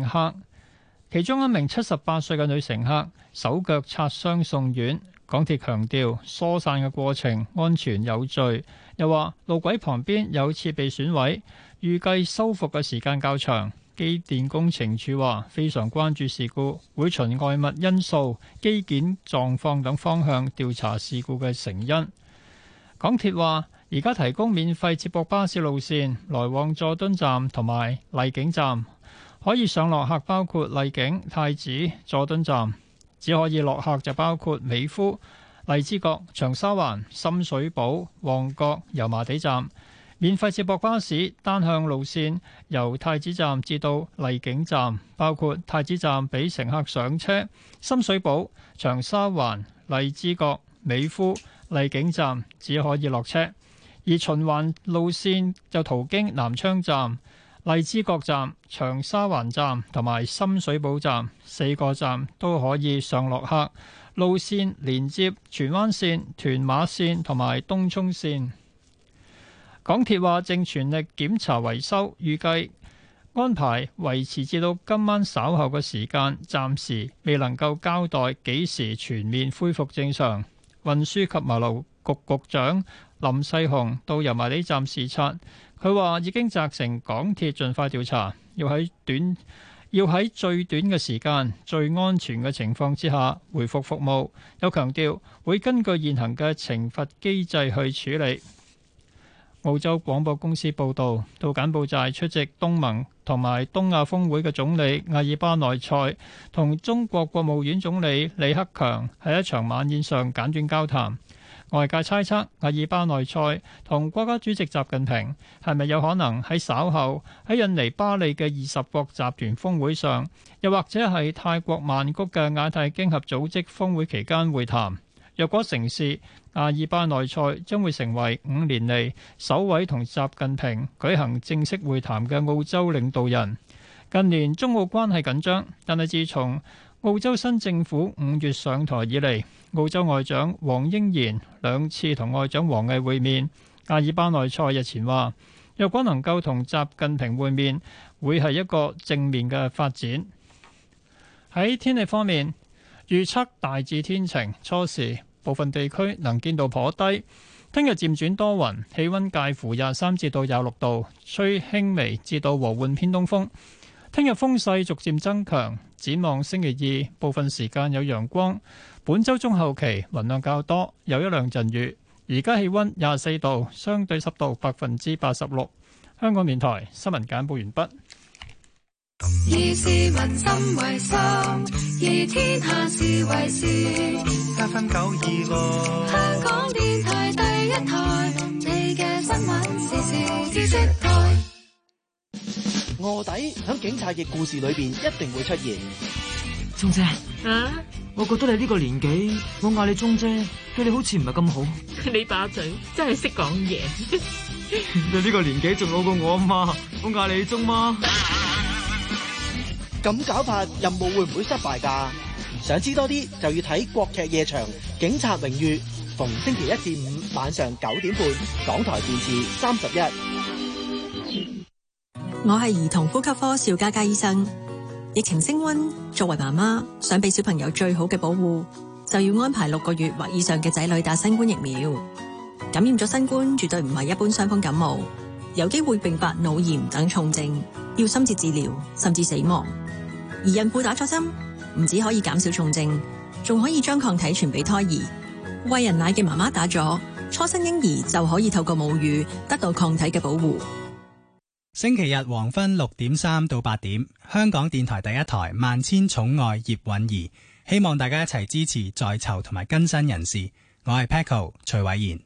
78歲嘅女乘客手腳擦傷送院。港鐵強調疏散嘅過程安全有序，又話路軌旁邊有設備損毀，預計修復嘅時間較長。機電工程署話非常關注事故，會循外物因素、機件狀況等方向調查事故嘅成因。港鐵話而家提供免費接駁巴士路線來往佐敦站同埋荔景站，可以上落客包括荔景、太子、佐敦站。只可以落客就包括美孚、荔枝角、長沙灣、深水埗、旺角、油麻地站。免費接駁巴士單向路線由太子站至到荔景站，包括太子站俾乘客上車，深水埗、長沙灣、荔枝角、美孚、荔景站只可以落車。而循環路線就途經南昌站、荔枝角站、長沙灣站同埋深水埗站4個站都可以上落客，路線連接荃灣線、屯馬線同埋東涌線。港鐵話正全力檢查維修，預計安排維持至到今晚稍後嘅時間，暫時未能夠交代幾時全面恢復正常。運輸及物流局局長林世雄到油麻地站視察。佢話已經責成港鐵盡快調查，要喺最短嘅時間、最安全嘅情況之下回復服務。又強調會根據現行嘅懲罰機制去處理。澳洲廣播公司報導，到柬埔寨出席東盟同埋東亞峰會嘅總理阿爾巴內塞同中國國務院總理李克強喺一場晚宴上簡短交談。外界猜測阿爾巴內塞同國家主席習近平係咪有可能喺稍後喺印尼巴利嘅20國集團峰會上，又或者係泰國曼谷嘅亞太經合組織峰會期間會談。若果成事，阿爾巴內塞將會成為5年嚟首位同習近平舉行正式會談嘅澳洲領導人。近年中澳關係緊張，但係自從澳洲新政府5月上台以嚟，澳洲外長黃英賢2次同外長王毅會面。阿爾巴內塞日前話，若果能夠同習近平會面，會係一個正面嘅發展。喺天氣方面，預測大致天晴，初時部分地區能見度頗低。聽日漸轉多雲，氣溫介乎23至到26度，吹輕微至到和緩偏東風。聽日風勢逐漸增強，展望星期2部分時間有陽光。本週中後期雲量較多，有一兩陣雨。而家氣溫24度，相對濕度86%。香港電台新聞簡報完畢。 以市民心為心，以天下事為事。7分926，香港電台第一台，你嘅新聞時事知識台。 臥底喺警察嘅故事裏邊一定會出現。 鐘姐，我覺得你呢個年紀，我嗌你鐘姐，對你好似唔係咁好。 你把嘴真係識講嘢。 你呢個年紀仲老過我阿媽，我嗌你鐘媽。 咁搞法任務會唔會失敗㗎？想知多啲就要睇國劇夜場《警察榮譽》，逢星期1至5晚上9點半，港台電視31。 我係兒童呼吸科邵嘉嘉醫生。疫情升溫，作為媽媽想俾小朋友最好嘅保護，就要安排6個月或以上嘅仔女打新冠疫苗。感染咗新冠絕對唔係一般傷風感冒，有機會併發腦炎等重症，要深切治療甚至死亡。而孕婦打咗針，唔止可以減少重症，仲可以將抗體傳俾胎兒。餵人奶嘅媽媽打咗，初生嬰兒就可以透過母乳得到抗體嘅保護。 星期日黃昏6點3到8點，香港電台第一台萬千寵愛葉韻儀，希望大家一齊支持在囚同埋更新人士。我係 Paco 徐偉賢。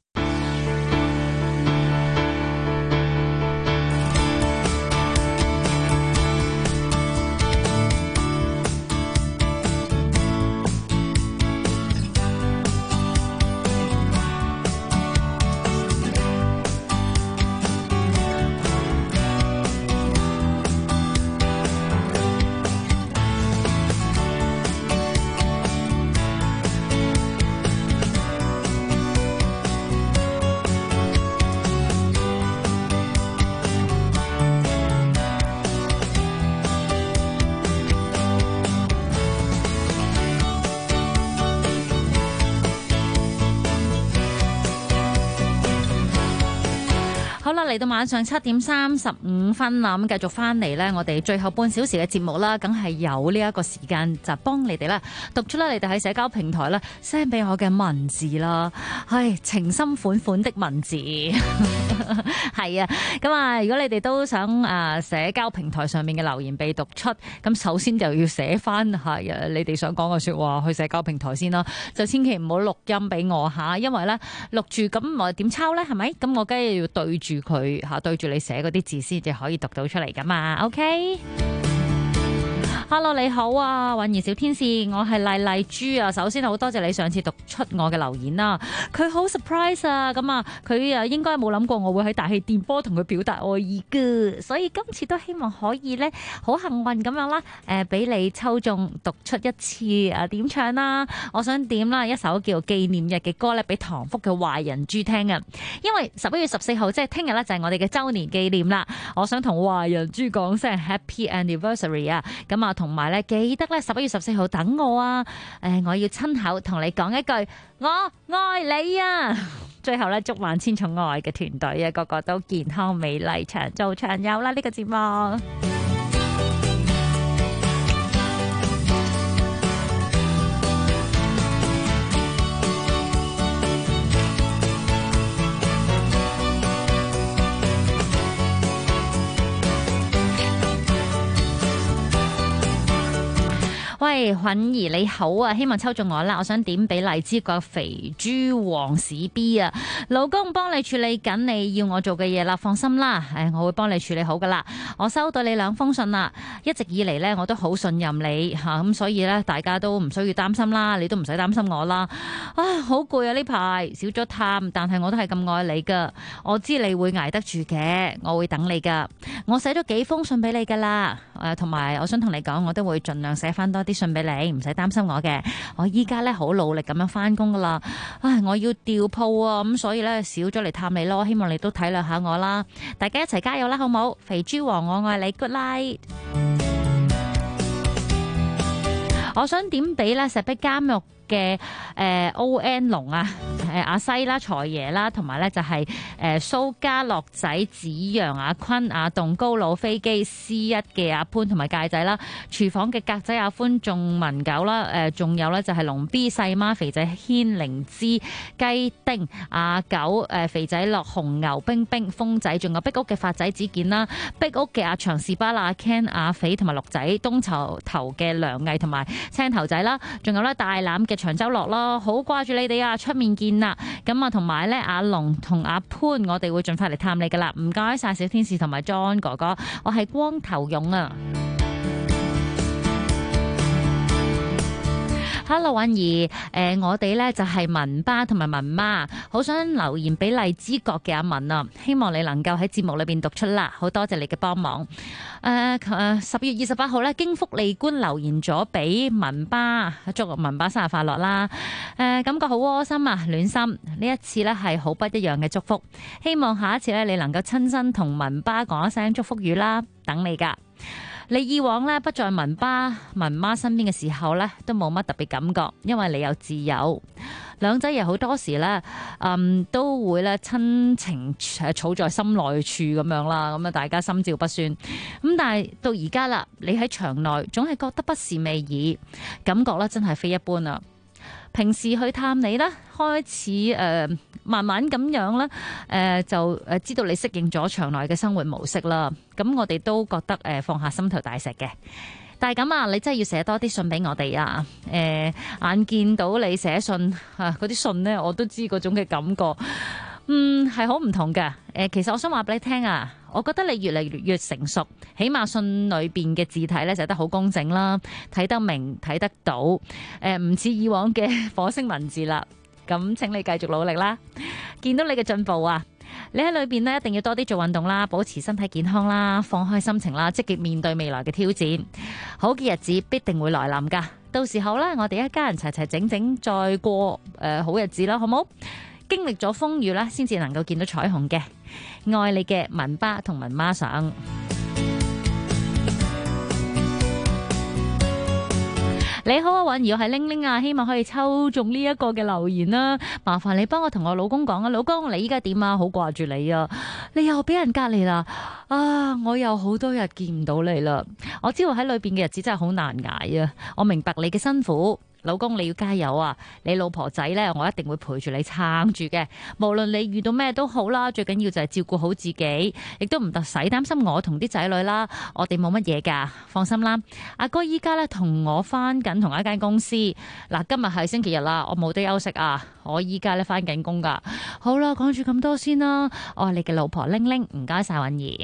嚟到晚上7點35分啦，咁繼續翻嚟呢，我哋最後半小時嘅節目啦，梗係有呢一個時間就幫你哋咧讀出啦，你哋喺社交平台咧 send 俾我嘅文字啦，係情深款款的文字，係啊，咁啊，如果你哋都想社交平台上面嘅留言被讀出，咁首先就要寫翻係你哋想講嘅說話去社交平台先啦，就千祈唔好錄音俾我吓，因為咧錄住咁我點抄咧，係咪？咁我梗係要對住佢。對住你寫嗰啲字先至可以讀到出嚟噶嘛 ？OK。Hello， 你好啊，韻兒小天使，我係麗麗豬啊。首先好多謝你上次讀出我嘅留言啦，佢好 surprise 啊，咁啊，佢啊應該冇諗過我會喺大氣電波同佢表達愛意噶，所以今次都希望可以咧好幸運咁樣啦，俾你抽中讀出一次點唱啦。我想點啦一首叫紀念日嘅歌咧，俾唐福嘅壞人豬聽啊，因為11月14號即係聽日咧就係我哋嘅周年紀念啦，我想同壞人豬講聲 Happy Anniversary 啊，咁啊。同埋咧，記得咧11月14號等我啊！我要親口同你講一句，我愛你啊！最後咧，祝萬千寵愛嘅團隊啊，個個都健康美麗、長做長有啦！呢個節目。喂，韻兒你好啊，希望抽中我啦！我想點俾荔枝個肥豬王史 B 啊，老公幫你處理緊你要我做嘅嘢啦，放心啦，我會幫你處理好噶啦。我收到你2封信啦，一直以嚟呢，我都好信任你吓，咁所以呢，大家都唔需要擔心啦，你都唔使擔心我啦。好攰啊呢排，少咗探，但係我都係咁愛你噶，我知你會捱得住嘅，我會等你噶。我寫咗幾封信俾你噶啦， 同埋我想同你講，我都會盡量寫翻多啲信俾你，唔使擔心我嘅。我依家咧好努力咁樣翻工噶啦，唉，我要調鋪啊，咁所以咧少咗嚟探你咯，希望你都體諒下我啦。大家一齊加油啦，好冇？肥豬王，我愛你 ，Good night。我想點俾咧石壁監獄嘅ON 龍啊，阿西啦、財爺啦，同埋咧就係蘇家樂仔、子陽、阿坤、阿棟、高佬、飛機 C1 嘅阿潘同埋戒仔啦，廚房嘅格仔阿歡、仲文狗啦，仲有咧就係龍 B 細媽、肥仔軒、靈芝、雞丁、阿狗、肥仔樂、紅牛、冰冰、風仔，仲有壁屋嘅發仔子健啦，壁屋嘅阿長士巴啦、阿 Ken、阿肥同埋綠仔，東頭嘅梁毅同埋青頭仔啦，仲有咧大欖嘅長洲樂咯，好掛住你哋啊！出面見啦，咁啊同埋咧阿龍同阿潘，我哋會盡快嚟探你噶啦，唔該晒小天使同埋 John 哥哥，我係光頭勇啊。Hello 允兒，我哋咧就係文爸同埋文媽，好想留言俾荔枝角嘅阿文啊，希望你能夠喺節目裏邊讀出啦，好多謝你嘅幫忙。10月28號咧，經福利官留言咗俾文爸，祝文爸生日快樂啦！感覺好窩心啊，暖心。呢一次咧係好不一樣嘅祝福，希望下一次咧你能夠親身同文爸講一聲祝福語啦，等你噶。你以往咧不在文爸文媽身邊嘅時候咧，都冇乜特別感覺，因為你有自由。兩仔爺好多時咧，都會咧親情儲在心內處咁樣啦，咁啊大家心照不宣。咁但係到而家啦，你喺場內總係覺得不是味兒，感覺咧真係非一般啊！平時去探你啦，開始慢慢咁樣啦，就知道你適應咗場內嘅生活模式啦。咁我哋都覺得放下心頭大石嘅。但係咁啊，你真係要寫多啲信俾我哋啊！眼見到你寫信嗰啲信呢，我都知嗰種嘅感覺，係好唔同嘅。其實我想話俾你聽啊，我覺得你越嚟越成熟，起碼信裏邊嘅字體咧寫得好工整啦，睇得明睇得到，唔似以往嘅火星文字啦。咁請你繼續努力啦，見到你嘅進步啊！你喺裏邊呢，一定要多啲做運動啦，保持身體健康啦，放開心情啦，積極面對未來嘅挑戰。好嘅日子必定會來臨噶，到時候呢，我哋一家人齊齊整整再過好日子啦，好冇？經歷咗風雨啦，先至能夠見到彩虹嘅。愛你嘅文爸同文媽上。你好啊，允兒，我係玲玲啊，希望可以抽中呢一個嘅留言啦。麻煩你幫我同我老公講啊，老公你依家點啊？好掛住你啊！你又俾人隔離啦，我又好多日見唔到你啦。我知道喺裏邊嘅日子真係好難捱啊，我明白你嘅辛苦。老公你要加油啊！你老婆仔呢，我一定會陪住你撐住嘅。無論你遇到咩都好啦，最緊要就係照顧好自己，亦都唔使擔心我同啲仔女啦。我哋冇乜嘢噶，放心啦。阿哥依家呢，同我翻緊同一間公司。嗱，今日係星期日啦，我冇得休息啊。我依家呢，翻緊工噶。好啦，講住咁多先啦。我係你嘅老婆玲玲，唔該晒允兒。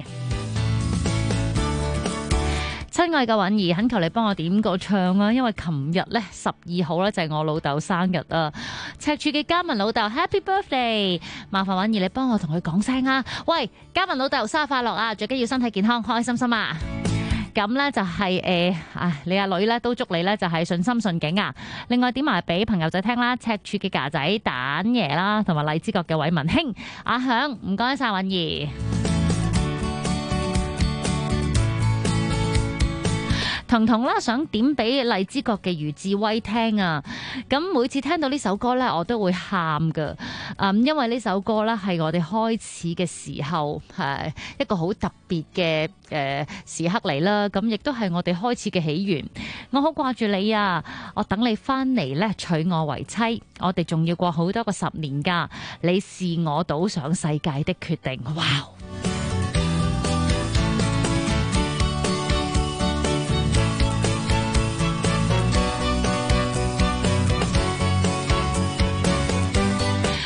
親愛嘅允兒，懇求你幫我點個唱啊！因為琴日咧12號咧就係我老豆生日啊！赤柱嘅嘉文老豆 Happy Birthday！ 麻煩允兒你幫我同佢講聲啊！喂，嘉文老豆生日快樂啊！最緊要身體健康，開開心心啊！咁咧就係你阿女咧都祝你咧就係順心順境啊！另外點埋俾朋友仔聽啦，赤柱嘅架仔蛋爺啦，同埋荔枝角嘅偉文兄阿響，唔該晒允兒。彤彤啦，想點俾荔枝角嘅余志威聽啊！咁每次聽到呢首歌呢，我都會喊噶。因為呢首歌呢，係我哋開始嘅時候係一個好特別嘅時刻嚟啦。咁亦都係我哋開始嘅起源。我好掛住你啊！我等你翻嚟呢，娶我為妻。我哋仲要過好多個10年噶。你是我賭上世界的決定。哇！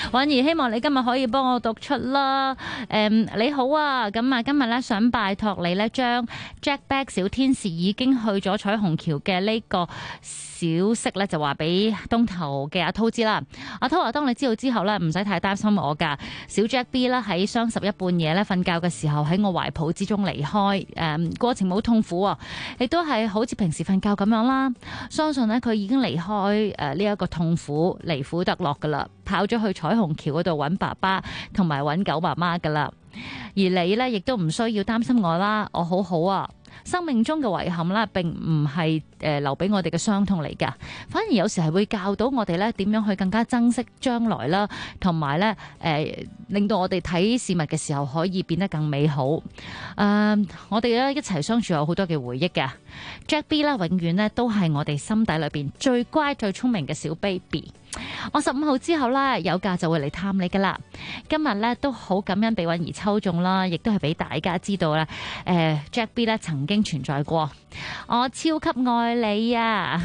婉兒，希望你今日可以幫我讀出啦。你好啊，咁啊，今日咧想拜託你咧，將 Jack Bag 小天使已經去咗彩虹橋嘅呢個消息咧，就話俾東頭嘅阿濤知啦。阿濤話：當你知道之後咧，唔使太擔心我㗎。小 Jack B 咧喺雙十一半夜咧瞓覺嘅時候喺我懷抱之中離開，過程冇痛苦啊，亦都係好似平時瞓覺咁樣啦。相信咧佢已經離開呢一個痛苦，離苦得樂㗎啦，跑咗去彩虹橋嗰度揾爸爸同埋揾狗媽媽㗎啦。而你咧亦都唔需要擔心我啦，我好好啊。生命中嘅遺憾啦，並唔係留俾我哋嘅傷痛嚟㗎，反而有時係會教到我哋咧點樣去更加珍惜將來啦，同埋咧令到我哋睇事物嘅時候可以變得更美好。我哋咧一齊相處有好多嘅回憶㗎。Jack B 咧永遠咧都係我哋心底裏邊最乖最聰明嘅小 baby。我15號之後咧有假就會嚟探你噶啦。今日咧都好感恩俾允兒抽中啦，亦都係俾大家知道啦。Jack B 咧曾經存在過，我超級愛你啊，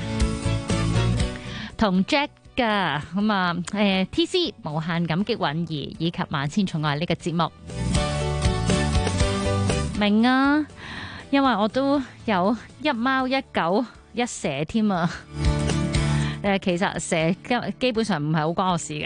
同 Jack 噶咁啊。TC 無限感激允兒以及萬千寵愛呢個節目，明啊，因為我都有一貓一狗一蛇添啊。其實蛇基本上唔係好關我事嘅，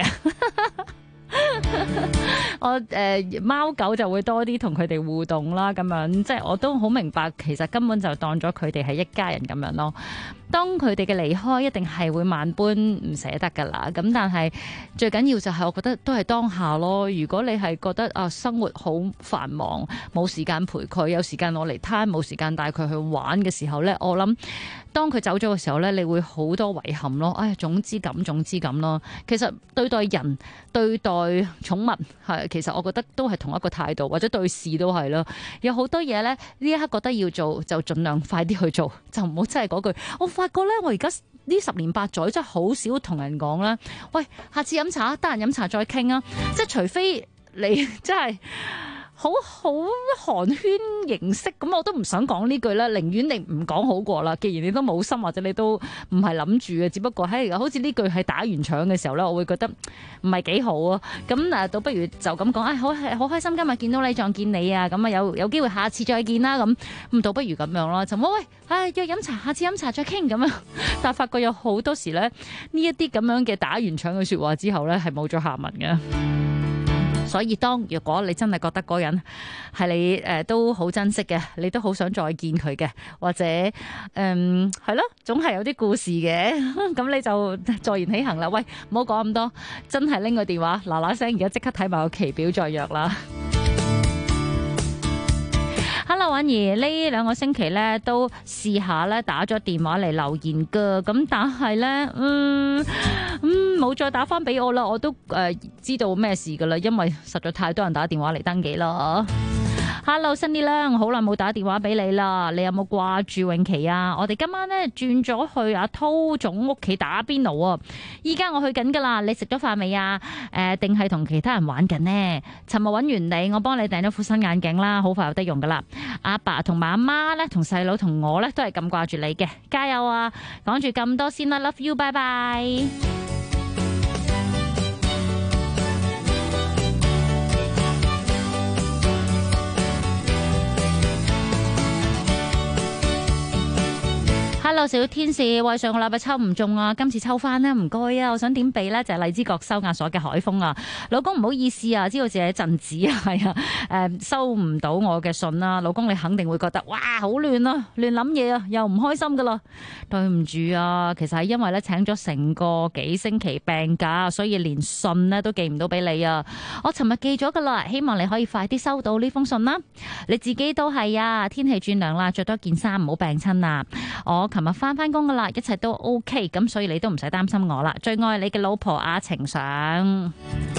我貓狗就會多啲同佢哋互動啦，咁樣即係我都好明白，其實根本就當咗佢哋係一家人咁樣咯。當佢哋嘅離開一定係會萬般唔捨得噶啦，咁但係最緊要就係我覺得都係當下咯。如果你係覺得生活好繁忙，冇時間陪佢，有時間攞嚟攤，冇時間帶佢去玩嘅時候呢，我諗當佢走咗嘅時候呢，你會好多遺憾咯。哎呀，總之咁咯。其實對待人、對待寵物係，其實我覺得都係同一個態度，或者對事都係咯。有好多嘢呢，呢一刻覺得要做就盡量快啲去做，就唔好真係嗰句。我發覺咧，我而家呢10年8載真係好少同人講啦。喂，下次飲茶，得閒飲茶再傾啊！即係除非你真係好寒暄形式，咁我都唔想講呢句啦。寧願你唔講好過啦。既然你都冇心，或者你都唔係諗住嘅，只不過好似呢句係打完場嘅時候咧，我會覺得唔係幾好啊。咁倒不如就咁講，好開心今日見到你，撞見你啊！咁啊有機會下次再見啦。咁倒不如咁樣咯，就冇約飲茶，下次飲茶再傾咁樣。但係發覺有好多時咧，呢一啲咁樣嘅打完場嘅說話之後咧，係冇咗下文嘅。所以若果你真係覺得嗰人係你都好珍惜嘅，你都好想再見佢嘅，或者係咯，總係有啲故事嘅，咁你就坐言起行啦。喂，唔好講咁多，真係拎個電話嗱嗱聲，而家即刻睇埋個期表再約啦。Hello， 婉兒，呢2個星期咧都試下咧打咗電話嚟留言噶，咁但係咧冇再打翻俾我啦，我都知道咩事噶啦，因為實在太多人打電話嚟登記啦。Hello， 新啲啦，好耐冇打電話俾你啦，你有冇掛住永琪啊？我哋今晚咧轉咗去阿濤總屋企打邊爐啊！依家我去緊噶啦，你食咗飯未啊？定係同其他人玩緊呢？尋日搵完你，我幫你訂咗副新眼鏡啦，好快有得用噶啦。阿爸同埋阿媽咧，同細佬同我咧都係咁掛住你嘅，加油啊！講住咁多先啦 ，love you， 拜拜。Hello， 小天使，喂，上個禮拜抽唔中啊，今次抽翻呢，唔該啊，我想點俾呢？就係荔枝角收押所嘅海風啊，老公唔好意思啊，知道自己陣子啊，係啊，收唔到我嘅信啦，老公你肯定會覺得哇好亂啊，亂諗嘢啊，又唔開心噶啦，對唔住啊，其實係因為咧請咗成個幾星期病假，所以連信呢都寄唔到俾你啊，我尋日寄咗噶啦，希望你可以快啲收到呢封信啦，你自己都係啊，天氣轉涼啦，着多件衫唔好病親啊，我琴日翻工噶啦，一切都 OK， 咁所以你都唔使擔心我啦。最愛你嘅老婆阿晴上。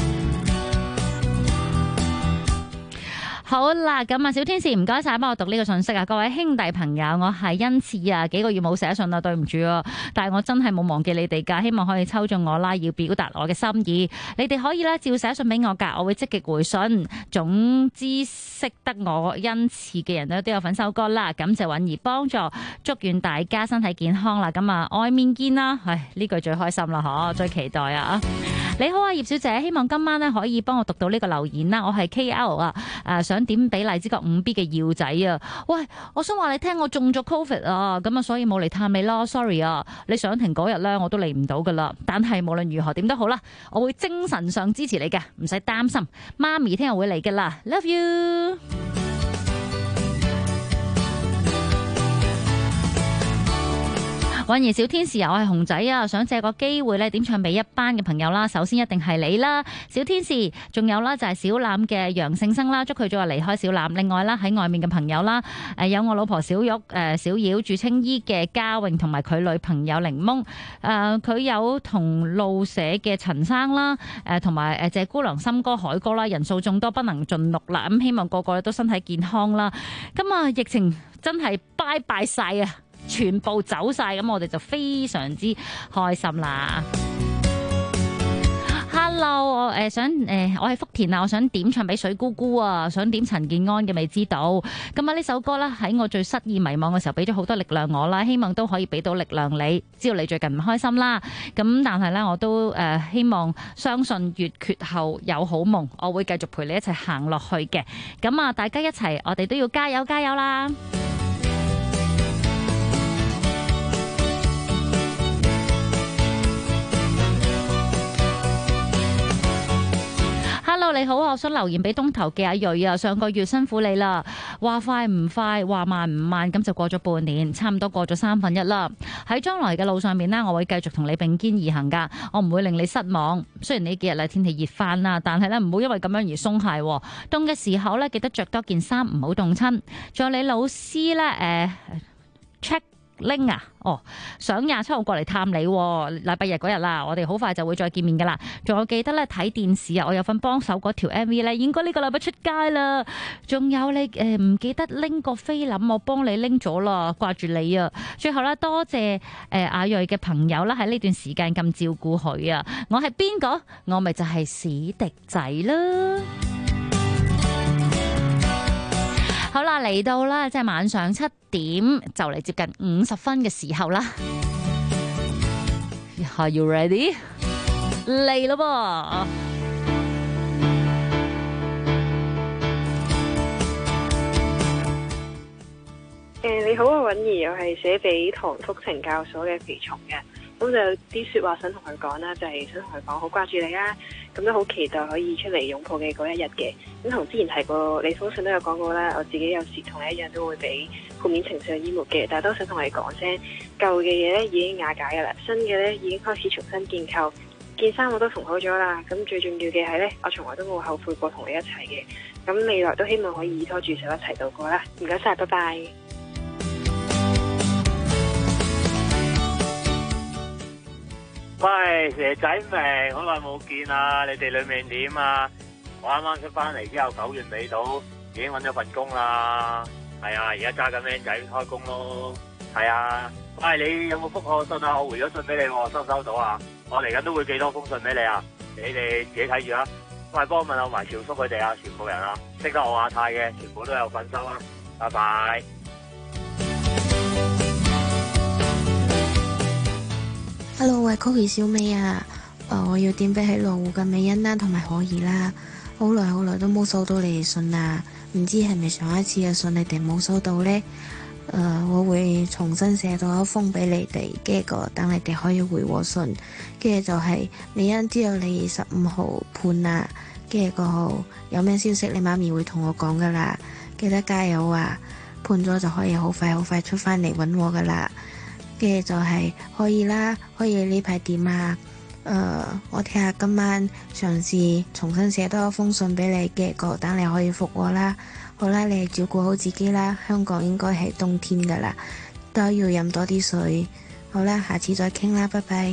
好啦，咁啊，小天使唔該晒，幫我讀呢個信息啊！各位兄弟朋友，我係恩賜啊，幾個月冇寫信啦，對唔住啊！但係我真係冇忘記你哋噶，希望可以抽中我啦，要表達我嘅心意。你哋可以咧照寫信俾我噶，我會積極回信。總之識得我恩賜嘅人咧都有份收歌啦，感謝允兒幫助，祝願大家身體健康啦！咁啊，外面見啦，唉，呢句最開心啦，嗬，最期待啊！ 你好啊，葉小姐，希望今晚咧可以幫我讀到呢個留言啦。我係 KL 啊，想點俾荔枝角 5B 嘅耀仔啊。喂，我想話你聽，我中咗 Covid 啊，咁啊所以冇嚟探你啦 ，sorry 啊。你上庭嗰日咧我都嚟唔到噶啦，但係無論如何點都好啦，我會精神上支持你嘅，唔使擔心。媽咪聽日會嚟噶啦 ，love you。韻兒小天使啊，我係熊仔啊，想借個機會咧點唱俾一班嘅朋友啦。首先一定係你啦，小天使，仲有啦就係小欖嘅楊勝生啦，祝佢早日離開小欖。另外啦喺外面嘅朋友啦，有我老婆小玉、小妖住青衣嘅嘉穎同埋佢女朋友檸檬，佢有同路社嘅陳生啦，同埋謝姑娘、森哥、海哥啦，人數眾多不能盡錄啦。咁希望個個都身體健康啦。咁啊，疫情真係拜拜晒啊！全部走晒，咁我哋就非常之開心啦。Hello， 我係福田啊，我想點唱俾水姑姑啊，想點陳健安嘅未知道。咁啊呢首歌咧喺我最失意迷茫嘅時候俾咗好多力量我啦，希望都可以俾到力量你。知道你最近唔開心啦，咁但係咧我都希望相信月缺後有好夢，我會繼續陪你一齊行落去嘅。咁啊大家一齊，我哋都要加油加油啦！Hello， 你好，我想留言俾東頭嘅阿瑞啊，上個月辛苦你啦，話快唔快，話慢唔慢，咁就過咗半年，差唔多過咗1/3啦。喺將來嘅路上面呢，我會繼續同你並肩而行噶，我唔會令你失望。雖然呢幾日咧天氣熱翻啦，但係咧唔好因為咁樣而鬆懈。凍嘅時候咧，記得着多件衫，唔好凍親。仲有你老師咧，check。拎啊，想27號過嚟探你，禮拜日嗰日啦，我哋好快就會再見面噶啦。仲有記得咧睇電視啊，我有份幫手嗰條 MV 咧，應該呢個禮拜出街啦。仲有你唔記得拎個菲林，我幫你拎咗啦，掛住你啊。最後咧，多謝阿瑞嘅朋友啦，喺呢段時間咁照顧佢啊。我係邊個？我咪就係史迪仔啦。好啦，嚟到啦，即係晚上7點，就嚟接近50分嘅時候啦。Are you ready？ 嚟咯噃！ 你好啊，韻兒，我係寫俾唐福情教所嘅肥蟲嘅，咁就有啲說話想同佢講啦，就係想同佢講好掛住你啦，咁都好期待可以出嚟擁抱嘅嗰一日嘅。咁同之前提過，你封信都有講過啦，我自己有時同你一樣都會俾負面情緒淹沒嘅，但係都想同你講聲，舊嘅嘢咧已經瓦解噶啦，新嘅咧已經開始重新建構，件衫我都縫好咗啦。咁最重要嘅係咧，我從來都冇後悔過同你一齊嘅，咁未來都希望可以拖住手一齊度過啦。唔該晒，拜拜。 喂，蛇仔明，好耐冇見啦！你哋裏面點啊？我啱啱出翻嚟之後，9月尾到已經揾咗份工啦。係啊，而家揸緊僆仔開工咯。係啊，喂，你有冇覆我信啊？我回咗信俾你，收唔收到啊？我嚟緊都會寄多封信俾你啊！你哋自己睇住啦。喂，幫我問下埋潮叔佢哋啊，全部人啊，識得我阿泰嘅，全部都有份收啊！拜拜。 Hello， 我係 Coco 小美啊，我要點俾喺羅湖嘅美欣啦，同埋可兒啦，好耐都冇收到你哋信啦，唔知係咪上一次嘅信你哋冇收到呢？我會重新寫到一封俾你哋，跟住等你哋可以回我信，跟住就係美欣知道你15號判啦，跟住個號有咩消息你媽咪會同我講噶啦，記得加油啊！判咗就可以好快出翻嚟揾我噶啦。跟住就係可以啦，可以呢排點啊？我睇下今晚嘗試重新寫多一封信俾你嘅，等你可以復我啦。好啦，你照顧好自己啦。香港應該係冬天噶啦，都要飲多啲水。好啦，下次再傾啦，拜拜。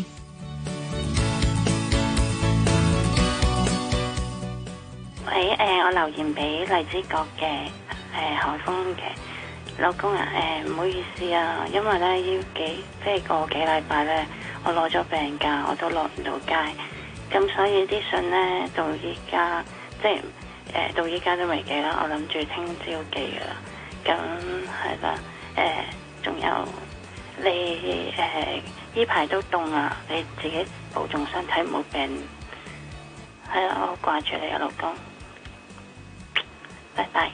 喂，我留言俾荔枝角嘅海峰嘅。老公啊，唔好意思啊，因為咧即係個幾禮拜咧，我攞咗病假，我都落唔到街，咁所以啲信咧到依家到依家都未寄啦，我諗住聽朝寄噶啦，咁係啦，仲有你依排都凍啊，你自己保重身體，唔好病係啊，我好掛住你啊，老公。拜拜。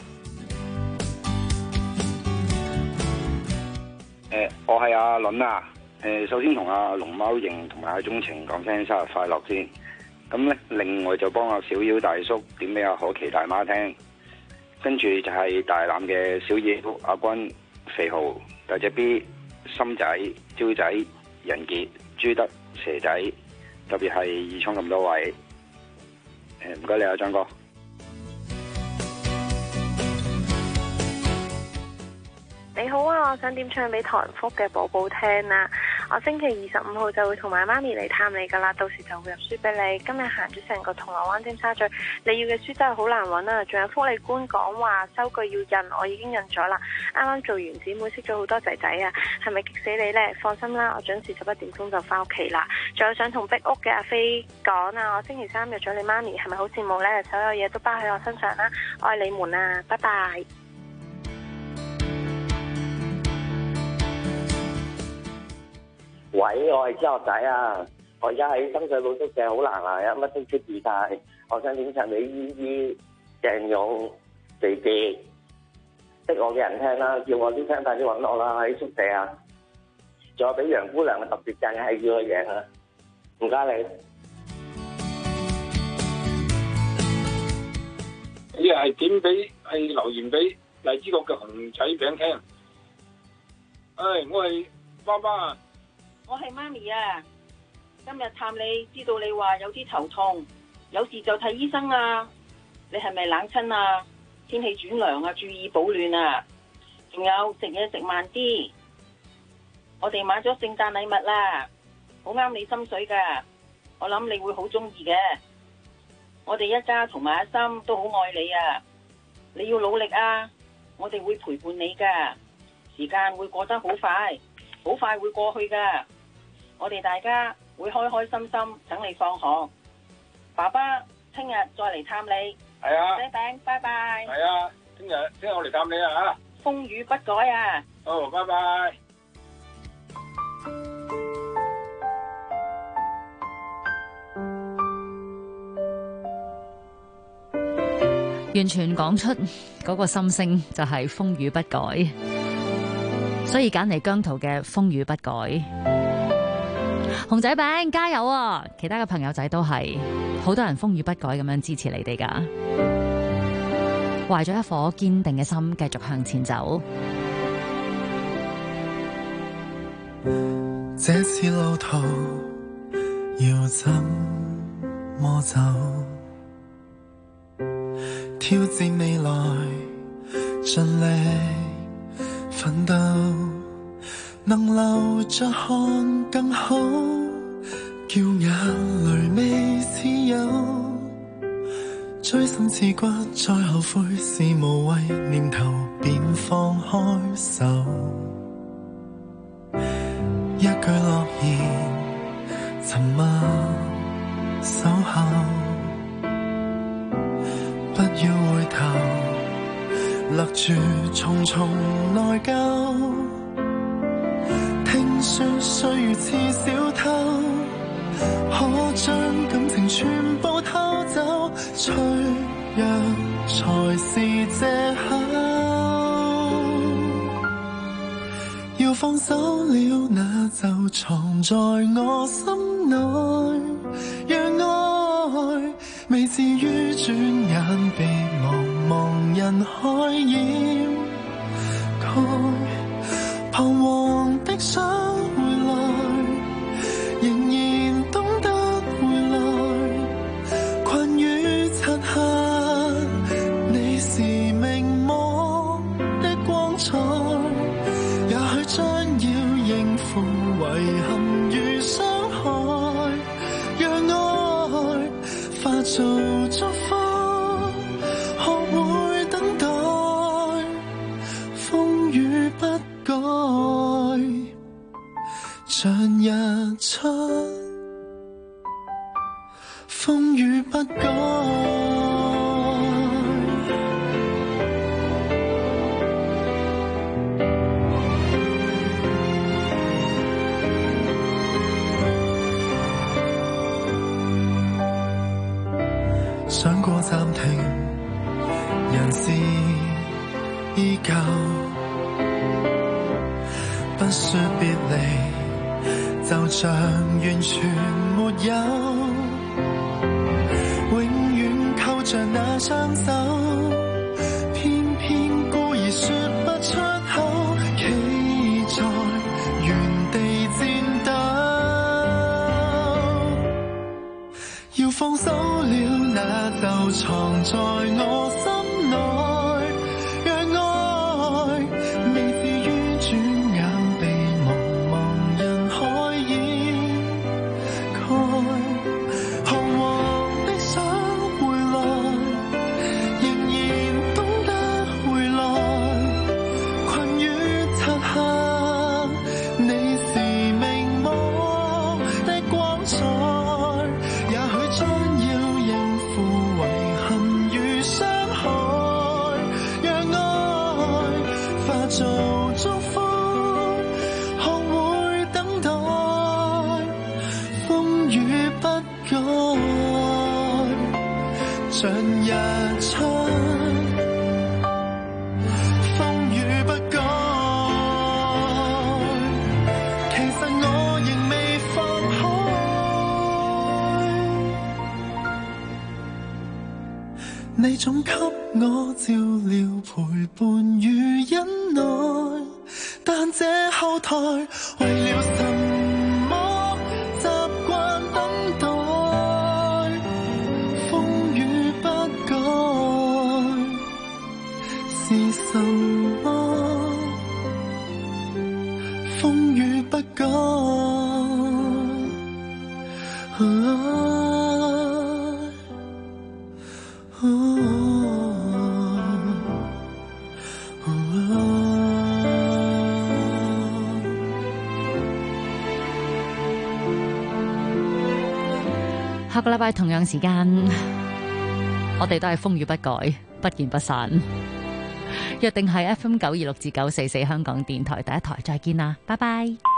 我係阿倫啊。首先同阿龍貓型同埋阿鍾情講聲生日快樂先。咁咧，另外就幫阿小妖大叔點俾阿可琪大媽聽。跟住就係大欖嘅小野阿君、肥豪、大隻 B、心仔、招仔、仁傑、朱德、蛇仔，特別係二倉咁多位。唔該你啊，張哥。 你好啊，我想點唱俾唐福嘅寶寶聽啊！我星期25號就會同埋媽咪嚟探你噶啦，到時就會入書俾你。今日行咗成個銅鑼灣尖沙咀，你要嘅書真係好難揾啊！仲有福利官講話收據要印，我已經印咗啦。啱啱做完姊妹，識咗好多仔仔啊，係咪激死你呢？放心啦，我準時11點鐘就翻屋企啦。仲有想同壁屋嘅阿飛講啊，我星期3約咗你媽咪，係咪好羨慕呢？所有嘢都包喺我身上啦，我愛你們啊，拜拜。 喂，我係張學仔啊！我而家喺深水埗宿舍，好難啊，乜都出住晒。我想點唱俾依依、鄭勇、肥肥，識我嘅人聽啦，叫我啲 friend 快啲揾我啦，喺宿舍啊！仲有俾楊姑娘嘅特別讚係叫佢贏啊！唔該你。 呢係點俾係留言俾荔枝角嘅熊仔餅聽？我係爸爸。 我係媽咪啊！今日探你，知道你話有啲頭痛，有事就睇醫生啊！你係咪冷親啊？天氣轉涼啊，注意保暖啊！仲有食嘢食慢啲。我哋買咗聖誕禮物啦，好啱你心水噶，我諗你會好中意嘅。我哋一家同埋阿心都好愛你啊！你要努力啊！我哋會陪伴你噶，時間會過得好快，好快會過去噶。我哋大家會開開心心等你放學。爸爸，聽日再嚟探你。 係啊。 仔餅，拜拜。 係啊，聽日我嚟探你啊嚇。 風雨不改啊。 好，拜拜。 完全講出嗰個心聲就係風雨不改，所以揀嚟姜濤嘅風雨不改。熊仔餅加油啊！其他嘅朋友仔都係好多人風雨不改咁樣支持你哋噶，懷咗一顆堅定嘅心，繼續向前走。 這次路途要怎麼走？挑戰未來，盡力奮鬥，能留着看更好，叫眼淚未似有，錐心刺骨再後悔是無謂念頭，便放開手。一句諾言沉默守候，不要回頭，勒住重重內疚。聽說歲月似小偷，可將感情全部偷走，脆弱才是藉口。要放手了，那就藏在我心內，讓愛未至於轉眼被茫茫人海掩蓋。彷徨的想回來，仍然懂得回來，困於漆黑，你是明眸的光彩，也許將要應付遺憾與傷害，讓愛化做祝福，學會等待，風雨不改，像日出，風雨不改。 想過暫停，人事依舊，不說別離，就像完全沒有，永遠扣着那雙手，偏偏故意說不出口，企在原地戰鬥，要放手了，那就藏在我心內。像日出，風雨不改，其實我仍未放開，你總給我照料陪伴與忍耐，但這後台為了什麼習慣等待。是什麼風雨不改， 下個禮拜同樣時間，我哋都係風雨不改，不見不散。約定係 FM 926至944香港電台第一台，再見啦，拜拜。